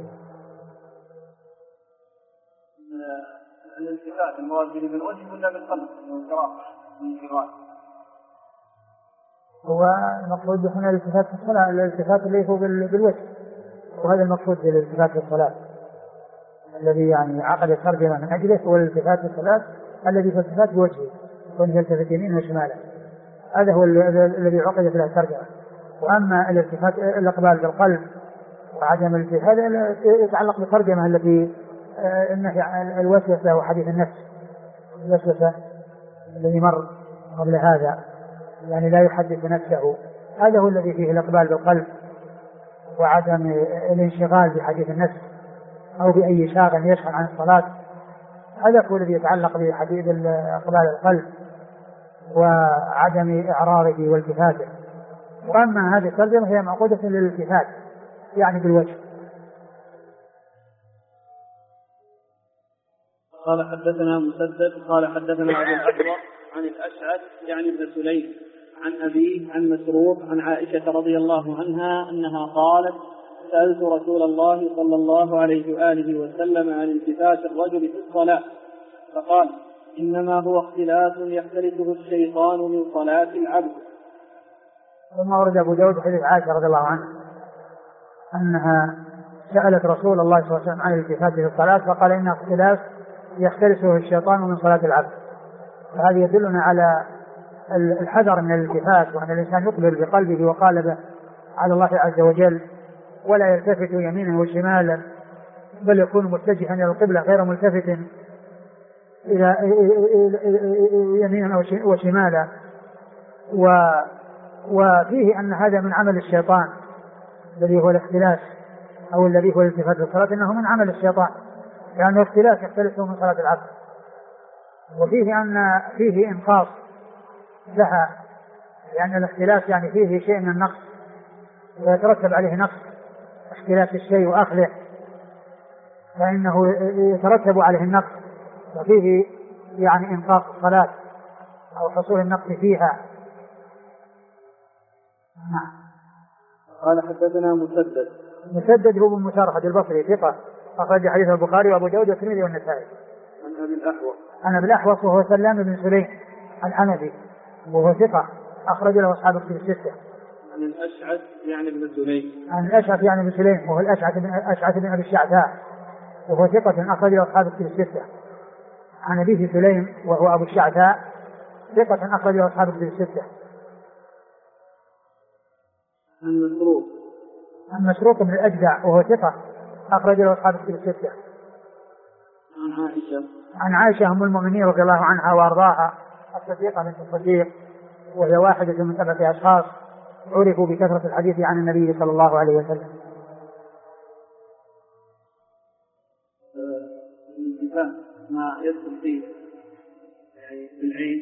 الالتفات المراد به بالوجه ولا بالقلب هو المقصود هنا الالتفات في الصلاة، الالتفات اللي هو بالوجه، وهذا المقصود بالالتفات في الصلاة الذي يعني عقد الترجمة من أجله هو الالتفات في الصلاة الذي في الالتفات بوجهه وأن يلتفت يمينه وشماله، هذا هو الذي عقد في الترجمة. وأما الالتفات الإقبال بالقلب وعدم الالتفات يتعلق بالترجمة التي النهي عن الوسوسة وحديث النفس، الوسوسة الذي مر قبل هذا يعني لا يحدث نفسه، هذا هو الذي فيه الإقبال بالقلب وعدم الانشغال بحديث النفس أو بأي شاغل يشغل عن الصلاة، هذا هو الذي يتعلق بحديث إقبال القلب وعدم إعراضه والتفاته. وأما هذه الترجمة هي معقودة للالتفات يعني بالوجه. قال حدثنا مسدد قال حدثنا أبو الأحوص عن الأشعث يعني ابن سليم عن أبيه عن مسروق عن عائشة رضي الله عنها أنها قالت: سألت رسول الله صلى الله عليه وآله وسلم عن التفات الرجل في الصلاة فقال: إنما هو اختلاف يختلفه الشيطان من صلاة العبد. ثم ورد أبو داود حديث عائشة رضي الله عنها أنها سألت رسول الله صلى الله عليه وسلم عن الالتفات في الصلاة فقال: إنه اختلاف يختلفه الشيطان من صلاة العبد. وهذا يدلنا على الحذر من الالتفات، وأن الإنسان يقبل بقلبه وقالبه على الله عز وجل ولا يلتفت يمينا وشمالا، بل يكون متجها إلى القبلة غير ملتفت إلى يمينا وشمالا. وفيه أن هذا من عمل الشيطان الذي هو الاختلاف أو الذي هو الالتفات في الصلاة، إنه من عمل الشيطان لأنه اختلاف يختلفه من صلاة العبد. وفيه أن فيه إنقاص لها، لأن الاختلاف يعني فيه شيء من النقص ويترتب عليه نقص، اختلاف الشيء وأخذه فإنه يترتب عليه النقص، وفيه يعني إنقاص الصلاة أو حصول النقص فيها. قال حدثنا مسدد هو بن مسارهة البصري ثقة أخرج حديث البخاري وأبو داود والترمذي والنسائي. عن أبي الأحوص وهو سلام بن سليم الحنفي وهو ثقة أخرج له أصحاب الكتب الستة. عن الأشعث يعني بن سليم. عن الأشعث يعني بن سليم وهو الأشعث بن أبي الشعثاء وهو ثقة أخرج له أصحاب الكتب الستة. عن أبيه سليم وهو أبو الشعثاء ثقة أخرج له أصحاب الكتب الستة. عن مسروق بن الأجدع وهو ثقة أخرج له أصحاب الكتب الستة. عن عائشة أم المؤمنين رضي الله عنها وأرضاها الصديقة بنت الصديق، وهي واحدة من 7 أشخاص عرفوا بكثرة الحديث عن النبي صلى الله عليه وسلم. ما يدخل فيه يعني بالعين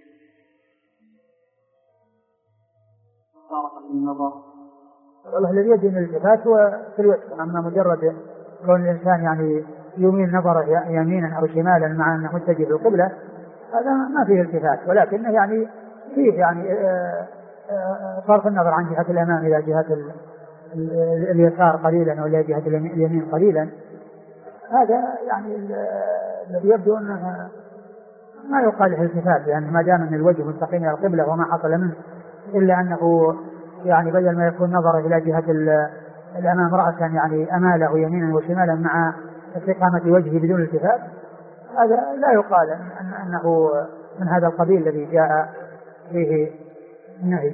صارت النظر. والله الذي يدين الالتفات هو في الوجه، أما مجرد كون الإنسان يعني يميل نظره يمينا أو شمالا مع أنه متجه بالقبلة هذا ما فيه التفات، ولكنه يعني فيه يعني صرف النظر عن جهة الأمام إلى جهة اليسار قليلا ولا جهة اليمين قليلا. هذا يعني الذي يبدو أنه ما يقال له التفات، لأن ما دام أن الوجه مستقيم إلى القبلة وما حصل منه إلا أنه يعني بدل ما يكون نظره إلى جهة الأمام رأسا يعني أماله يمينا وشمالا مع استقامة وجهه بدون التفات، هذا لا يقال أنه من هذا القبيل الذي جاء فيه النهي.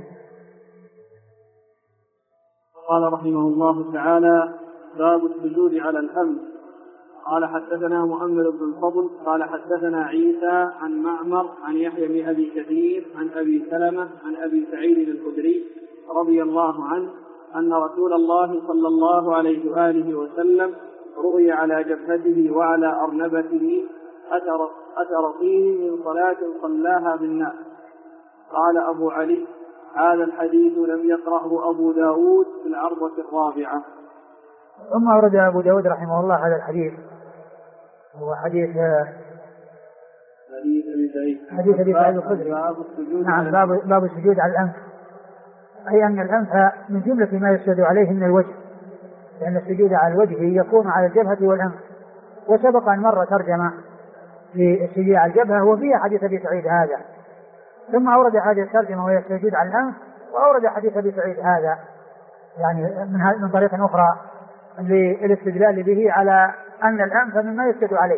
قال رحمه الله تعالى: باب السجود على الحمد. قال حدثنا مؤمل بن الفضل قال حدثنا عيسى عن معمر عن يحيى بن أبي كثير عن أبي سلمة عن أبي سعيد الخدري رضي الله عنه أن رسول الله صلى الله عليه وآله وسلم رؤي على جبهته وعلى أرنبته أثر طين من صلاة صلاها بالناس. قال أبو علي: هذا الحديث لم يقرأه أبو داود في العرضة الرابعة. ثم أورد أبو داود رحمه الله هذا الحديث، هو حديث حديث أبي سعيد الخدري. نعم، باب السجود على الأنف، أي أن الأنف من جملة ما يسجد عليه من الوجه، لأن السجود على الوجه يكون على الجبهة والأنف. وسبق أن مر ترجمة للسجود على الجبهة وفيها حديث أبي سعيد هذا، ثم أورد هذه الترجمة وهي السجود على الأنف، وأورد حديث أبي سعيد هذا يعني من طريق أخرى للاستدلال به على أن الأنف مما يسجد عليه.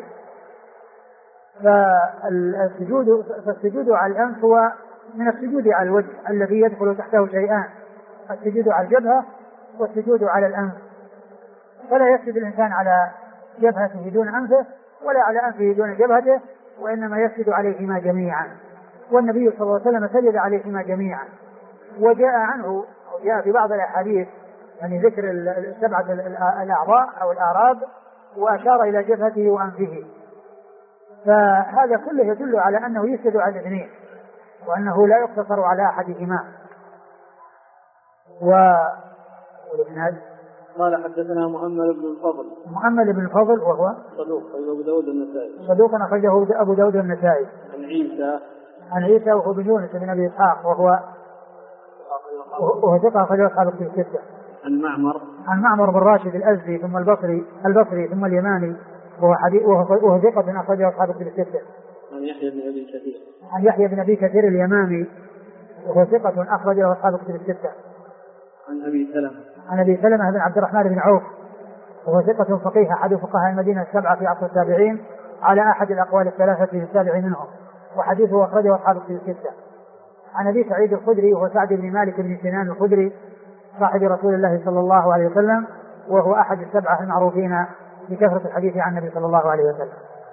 فالسجود على الأنف هو من السجود على الوجه الذي يدخل تحته شيئان، السجود على الجبهة والسجود على الأنف. فلا يسجد الإنسان على جبهته دون أنفه ولا على أنفه دون جبهته، وإنما يسجد عليهما جميعا. والنبي صلى الله عليه وسلم سجد عليهما جميعا. وجاء عنه أو جاء في بعض الأحاديث يعني ذكر السبعة الأعضاء أو الأعراض، وأشار إلى جبهته وأنفه. فهذا كله يدل على أنه يسجد على الاثنين، وأنه لا يقتصر على أحدهما. قال حدثنا محمد بن الفضل وهو صدوق أبو داود النسائي، صدوق أخرجه أبو داود النسائي. عن عيسى وهو بن يونس بن أبي إسحاق وهو ثقة أخرجه أصحاب الكتب الستة. عن معمر بن راشد الأزدي ثم البصري ثم اليماني وهو ثقة أخرجه أصحاب الكتب الستة. عن يحيى بن أبي كثير اليمامي وهو ثقة أخرجه أصحاب الكتب الستة. عن أبي سلمة بن عبد الرحمن بن عوف وهو ثقة فقيه أحد فقهاء المدينة السبعة في عصر التابعين على أحد الأقوال الثلاثة في السابع منهم، وحديثه أخرجه أصحاب الكتب الستة. عن أبي سعيد الخدري وهو سعد بن مالك بن سنان الخدري صاحب رسول الله صلى الله عليه وسلم، وهو أحد السبعة المعروفين بكثرة الحديث عن النبي صلى الله عليه وسلم.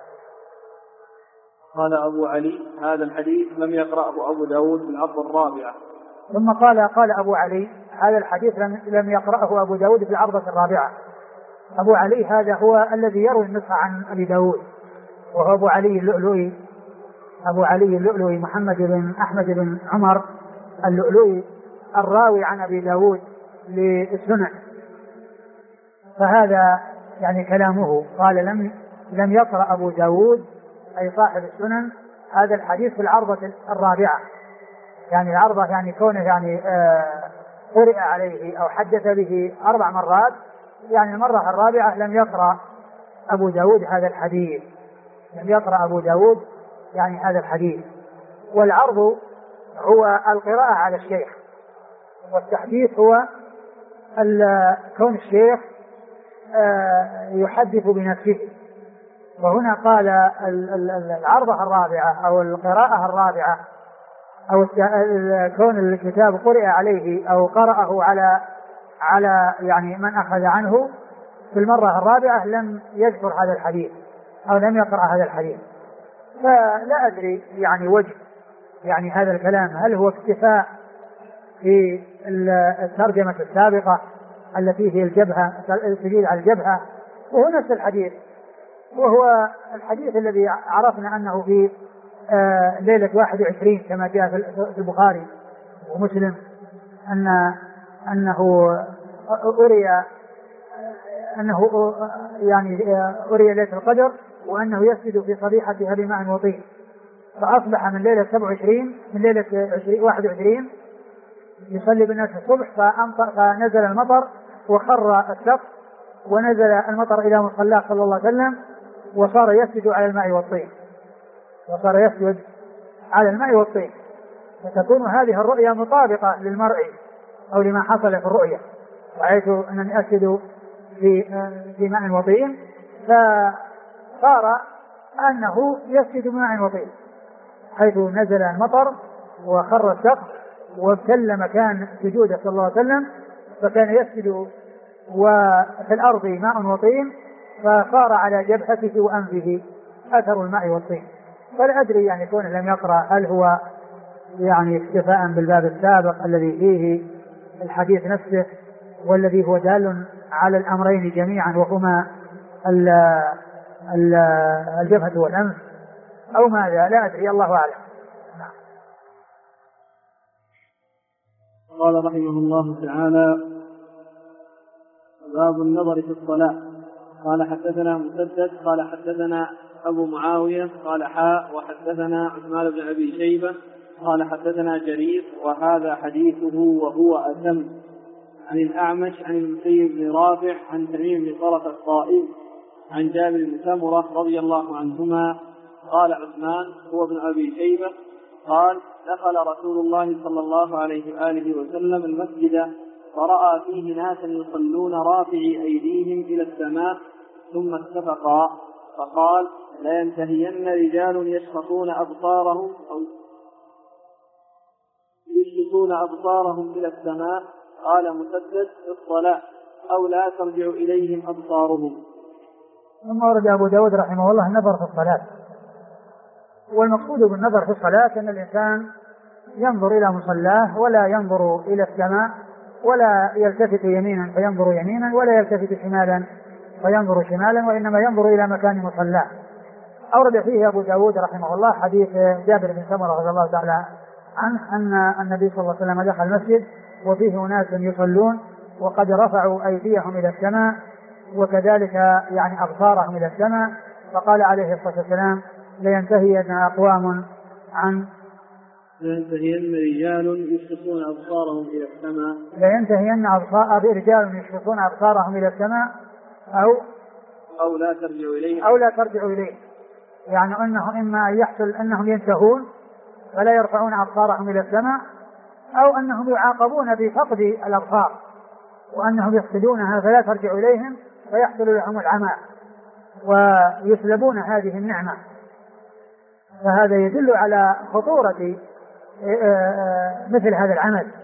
قال أبو علي هذا الحديث لم يقرأه أبو داود في العرض الرابعة. ثم قال أبو علي هذا الحديث لم يقرأه أبو داود في العرضة الرابعة. أبو علي هذا هو الذي يروي النسخة عن أبي داود، وهو أبو علي اللؤلؤي محمد بن أحمد بن عمر اللؤلؤي الراوي عن أبي داود للسنن. فهذا يعني كلامه قال لم يقرأ أبو داود أي صاحب السنن هذا الحديث في العرضة الرابعة، يعني العرضة يعني كونه يعني قرئ عليه أو حدث به 4 مرات، يعني المرة الرابعة لم يقرأ أبو داود هذا الحديث، يعني هذا الحديث. والعرض هو القراءة على الشيخ، والتحديث هو كون الشيخ يحدث بنفسه. وهنا قال العرضة الرابعة أو القراءة الرابعة أو كون الكتاب قرئ عليه أو قرأه على يعني من أخذ عنه في المرة الرابعة لم يذكر هذا الحديث أو لم يقرأ هذا الحديث. فلا أدري يعني وجه يعني هذا الكلام، هل هو اكتفاء في الترجمة السابقة التي في الجبهة السجود على الجبهة، وهو نفس الحديث، وهو الحديث الذي عرفنا أنه في ليلة 21 كما جاء في البخاري ومسلم أنه أري ليلة القدر وأنه يسجد في صبيحتها بماء وطين، فأصبح من ليلة 27 من ليلة 21 يصلي بالناس الصبح فنزل المطر وخر السقف ونزل المطر إلى مصلاه صلى الله عليه وسلم وصار يسجد على الماء والطين، فتكون هذه الرؤيا مطابقة للمرء أو لما حصل في الرؤيا، رأيت أنني أسجد في ماء وطين، فصار أنه يسجد بماء وطين حيث نزل المطر وخر السقف وابتل مكان سجوده صلى الله عليه وسلم، فكان يسجد وفي الأرض ماء وطين فصار على جبهته وأنفه أثر الماء والطين. فلا أدري يعني كونه لم يقرأ هل هو يعني اكتفاء بالباب السابق الذي فيه الحديث نفسه والذي هو دال على الأمرين جميعا وهما الجبهة والأنف أو ماذا، لا أدري، الله أعلم. قال رحمه الله تعالى: باب النظر في الصلاة. قال حدثنا مسدد قال حدثنا أبو معاوية قال حاء وحدثنا عثمان بن أبي شيبة قال حدثنا جرير وهذا حديثه وهو أتم عن الأعمش عن المسيب بن رافع عن تميم بن طرف الطائي عن جابر بن سمرة رضي الله عنهما قال عثمان هو ابن أبي شيبة قال دخل رسول الله صلى الله عليه وآله وسلم المسجد فرأى فيه ناسا يصلون رافعي أيديهم إلى السماء ثم اتفقا فقال لا ينتهين رجال يشخصون أبصارهم إلى السماء. قال مسدد في الصلاة أو لا ترجع إليهم أبصارهم. ثم ورد أبو داود رحمه الله النظر في الصلاة. والمقصود بالنظر في الصلاة أن الإنسان ينظر إلى مصلاه ولا ينظر إلى السماء ولا يلتفت يمينا فينظر يمينا ولا يلتفت شمالا فينظر شمالا وإنما ينظر إلى مكان مصلاه. أورد فيه أبو داود رحمه الله حديث جابر بن سمرة رضي الله تعالى عنه أن النبي صلى الله عليه وسلم دخل المسجد وفيه ناس يصلون وقد رفعوا أيديهم إلى السماء وكذلك يعني أبصارهم إلى السماء فقال عليه الصلاة والسلام لينتهين أقوام عن لينتهين رجال يشخصون أبصارهم إلى السماء رجال يشخصون أبصارهم إلى السماء أو لا ترجعوا إليه يعني أنه إما أن يحصل أنهم ينتهون فلا يرفعون أبصارهم إلى السماء أو أنهم يعاقبون بفقد الأبصار وأنهم يفقدونها فلا ترجع إليهم فيحصل لهم العمى ويسلبون هذه النعمة. فهذا يدل على خطورة مثل هذا العمل